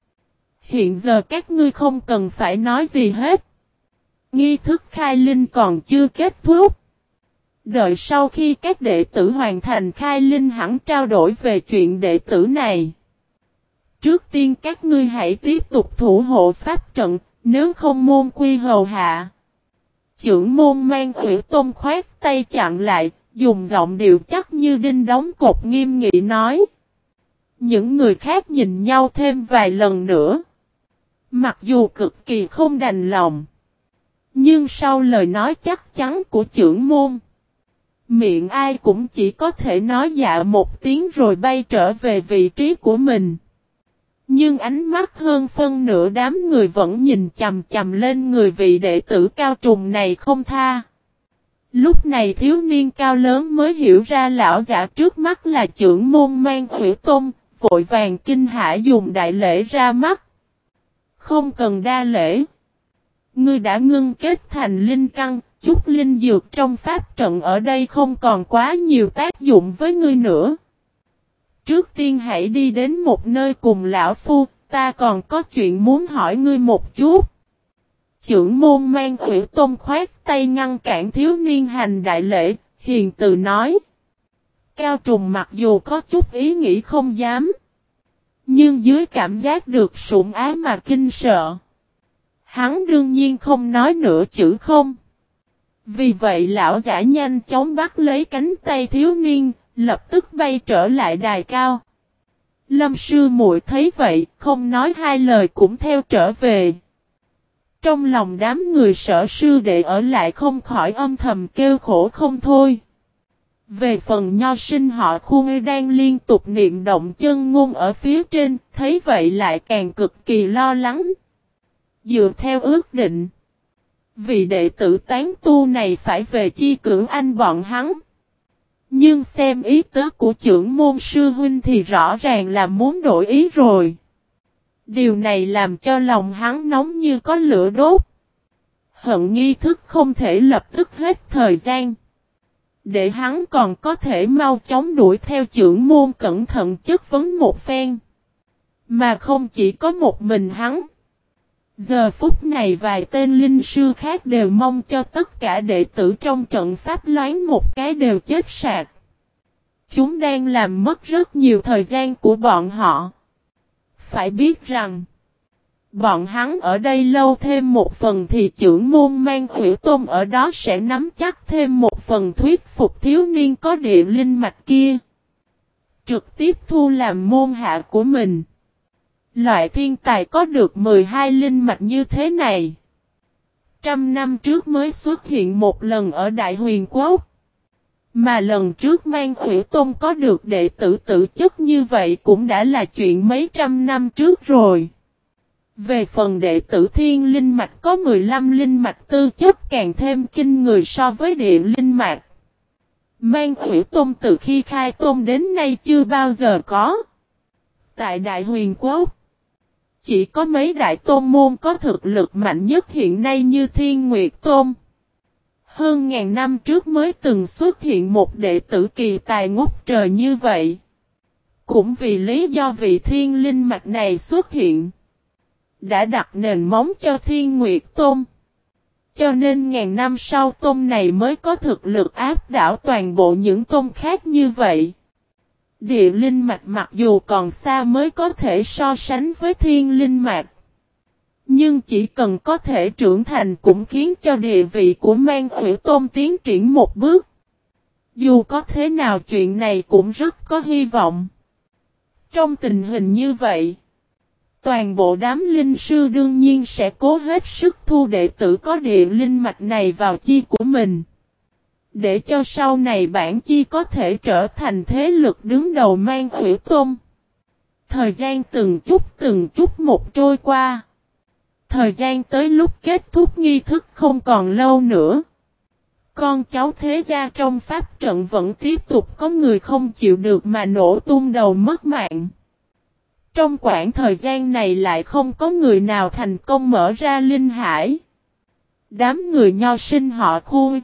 Hiện giờ các ngươi không cần phải nói gì hết. Nghi thức khai linh còn chưa kết thúc. Đợi sau khi các đệ tử hoàn thành khai linh hẳn trao đổi về chuyện đệ tử này. Trước tiên các ngươi hãy tiếp tục thủ hộ pháp trận, nếu không môn quy hầu hạ. Trưởng môn Mang Hủy Tôn khoát tay chặn lại, dùng giọng điệu chắc như đinh đóng cột nghiêm nghị nói. Những người khác nhìn nhau thêm vài lần nữa. Mặc dù cực kỳ không đành lòng, nhưng sau lời nói chắc chắn của trưởng môn, miệng ai cũng chỉ có thể nói dạ một tiếng rồi bay trở về vị trí của mình. Nhưng ánh mắt hơn phân nửa đám người vẫn nhìn chằm chằm lên người vị đệ tử Cao Trùng này không tha. Lúc này thiếu niên cao lớn mới hiểu ra lão giả trước mắt là trưởng môn Mang Hủy Tôn, vội vàng kinh hãi dùng đại lễ ra mắt. Không cần đa lễ. Ngươi đã ngưng kết thành linh căn, chút linh dược trong pháp trận ở đây không còn quá nhiều tác dụng với ngươi nữa. Trước tiên hãy đi đến một nơi cùng lão phu, ta còn có chuyện muốn hỏi ngươi một chút. Chưởng môn Mang Hủy Tôn khoát tay ngăn cản thiếu niên hành đại lễ, hiền từ nói. Cao Trùng mặc dù có chút ý nghĩ không dám, nhưng dưới cảm giác được sủng ái mà kinh sợ. Hắn đương nhiên không nói nửa chữ không. Vì vậy lão giả nhanh chóng bắt lấy cánh tay thiếu niên, lập tức bay trở lại đài cao. Lâm sư muội thấy vậy, không nói hai lời cũng theo trở về. Trong lòng đám người Sở sư đệ ở lại không khỏi âm thầm kêu khổ không thôi. Về phần nho sinh họ Khuê đang liên tục niệm động chân ngôn ở phía trên, thấy vậy lại càng cực kỳ lo lắng. Dựa theo ước định, vị đệ tử tán tu này phải về chi cưỡng anh bọn hắn. Nhưng xem ý tứ của trưởng môn sư huynh thì rõ ràng là muốn đổi ý rồi. Điều này làm cho lòng hắn nóng như có lửa đốt. Hận nghi thức không thể lập tức hết thời gian. Để hắn còn có thể mau chóng đuổi theo trưởng môn cẩn thận chất vấn một phen. Mà không chỉ có một mình hắn. Giờ phút này vài tên linh sư khác đều mong cho tất cả đệ tử trong trận pháp loáng một cái đều chết sạc. Chúng đang làm mất rất nhiều thời gian của bọn họ. Phải biết rằng, bọn hắn ở đây lâu thêm một phần thì trưởng môn Mang Hủy Tôn ở đó sẽ nắm chắc thêm một phần thuyết phục thiếu niên có địa linh mạch kia. Trực tiếp thu làm môn hạ của mình. Loại thiên tài có được 12 linh mạch như thế này. 100 năm trước mới xuất hiện một lần ở Đại Huyền Quốc. Mà lần trước Mang Hủy Tôn có được đệ tử tự chất như vậy cũng đã là chuyện mấy trăm năm trước rồi. Về phần đệ tử thiên linh mạch có 15 linh mạch tư chất càng thêm kinh người so với địa linh mạch. Mang Hủy Tôn từ khi khai tôn đến nay chưa bao giờ có. Tại Đại Huyền Quốc, chỉ có mấy đại tôn môn có thực lực mạnh nhất hiện nay như Thiên Nguyệt Tôn. Hơn ngàn năm trước mới từng xuất hiện một đệ tử kỳ tài ngút trời như vậy. Cũng vì lý do vị thiên linh mạch này xuất hiện, đã đặt nền móng cho Thiên Nguyệt Tôn. Cho nên ngàn năm sau tôn này mới có thực lực áp đảo toàn bộ những tôn khác như vậy. Địa linh mạch mặc dù còn xa mới có thể so sánh với thiên linh mạch. Nhưng chỉ cần có thể trưởng thành cũng khiến cho địa vị của Mang Hủy Tôn tiến triển một bước. Dù có thế nào chuyện này cũng rất có hy vọng. Trong tình hình như vậy, toàn bộ đám linh sư đương nhiên sẽ cố hết sức thu đệ tử có địa linh mạch này vào chi của mình. Để cho sau này bản chi có thể trở thành thế lực đứng đầu Mang Hủy Tôn. Thời gian từng chút một trôi qua. Thời gian tới lúc kết thúc nghi thức không còn lâu nữa. Con cháu thế gia trong pháp trận vẫn tiếp tục có người không chịu được mà nổ tung đầu mất mạng. Trong khoảng thời gian này lại không có người nào thành công mở ra linh hải. Đám người nho sinh họ Khuê,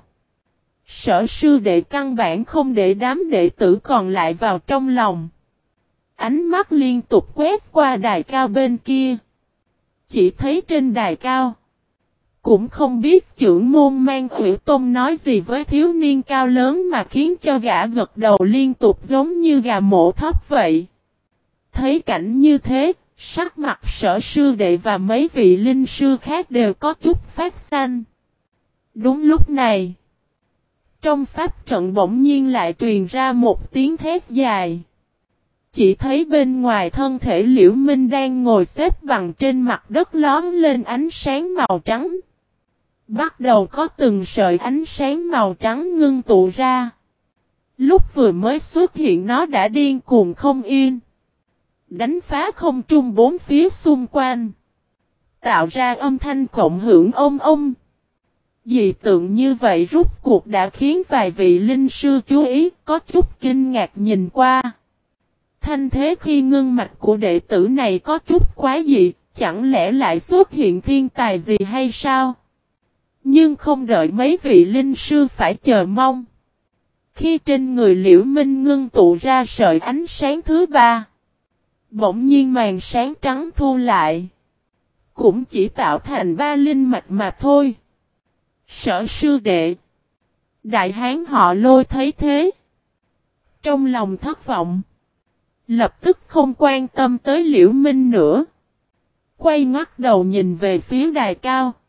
Sở sư đệ căn bản không để đám đệ tử còn lại vào trong lòng. Ánh mắt liên tục quét qua đài cao bên kia. Chỉ thấy trên đài cao, cũng không biết trưởng môn Mang Hủy Tôn nói gì với thiếu niên cao lớn mà khiến cho gã gật đầu liên tục giống như gà mổ thóc vậy. Thấy cảnh như thế, sắc mặt Sở sư đệ và mấy vị linh sư khác đều có chút phát xanh. Đúng lúc này, trong pháp trận bỗng nhiên lại truyền ra một tiếng thét dài. Chỉ thấy bên ngoài thân thể Liễu Minh đang ngồi xếp bằng trên mặt đất lóm lên ánh sáng màu trắng. Bắt đầu có từng sợi ánh sáng màu trắng ngưng tụ ra. Lúc vừa mới xuất hiện nó đã điên cuồng không yên. Đánh phá không trung bốn phía xung quanh. Tạo ra âm thanh cộng hưởng ông. Dị tượng như vậy rút cuộc đã khiến vài vị linh sư chú ý có chút kinh ngạc nhìn qua. Thanh thế khi ngưng mạch của đệ tử này có chút quá dị, chẳng lẽ lại xuất hiện thiên tài gì hay sao? Nhưng không đợi mấy vị linh sư phải chờ mong. Khi trên người Liễu Minh ngưng tụ ra sợi ánh sáng thứ ba, bỗng nhiên màn sáng trắng thu lại. Cũng chỉ tạo thành 3 linh mạch mà thôi. Sở sư đệ. Đại hán họ Lôi thấy thế. Trong lòng thất vọng. Lập tức không quan tâm tới Liễu Minh nữa. Quay ngoắt đầu nhìn về phía đài cao.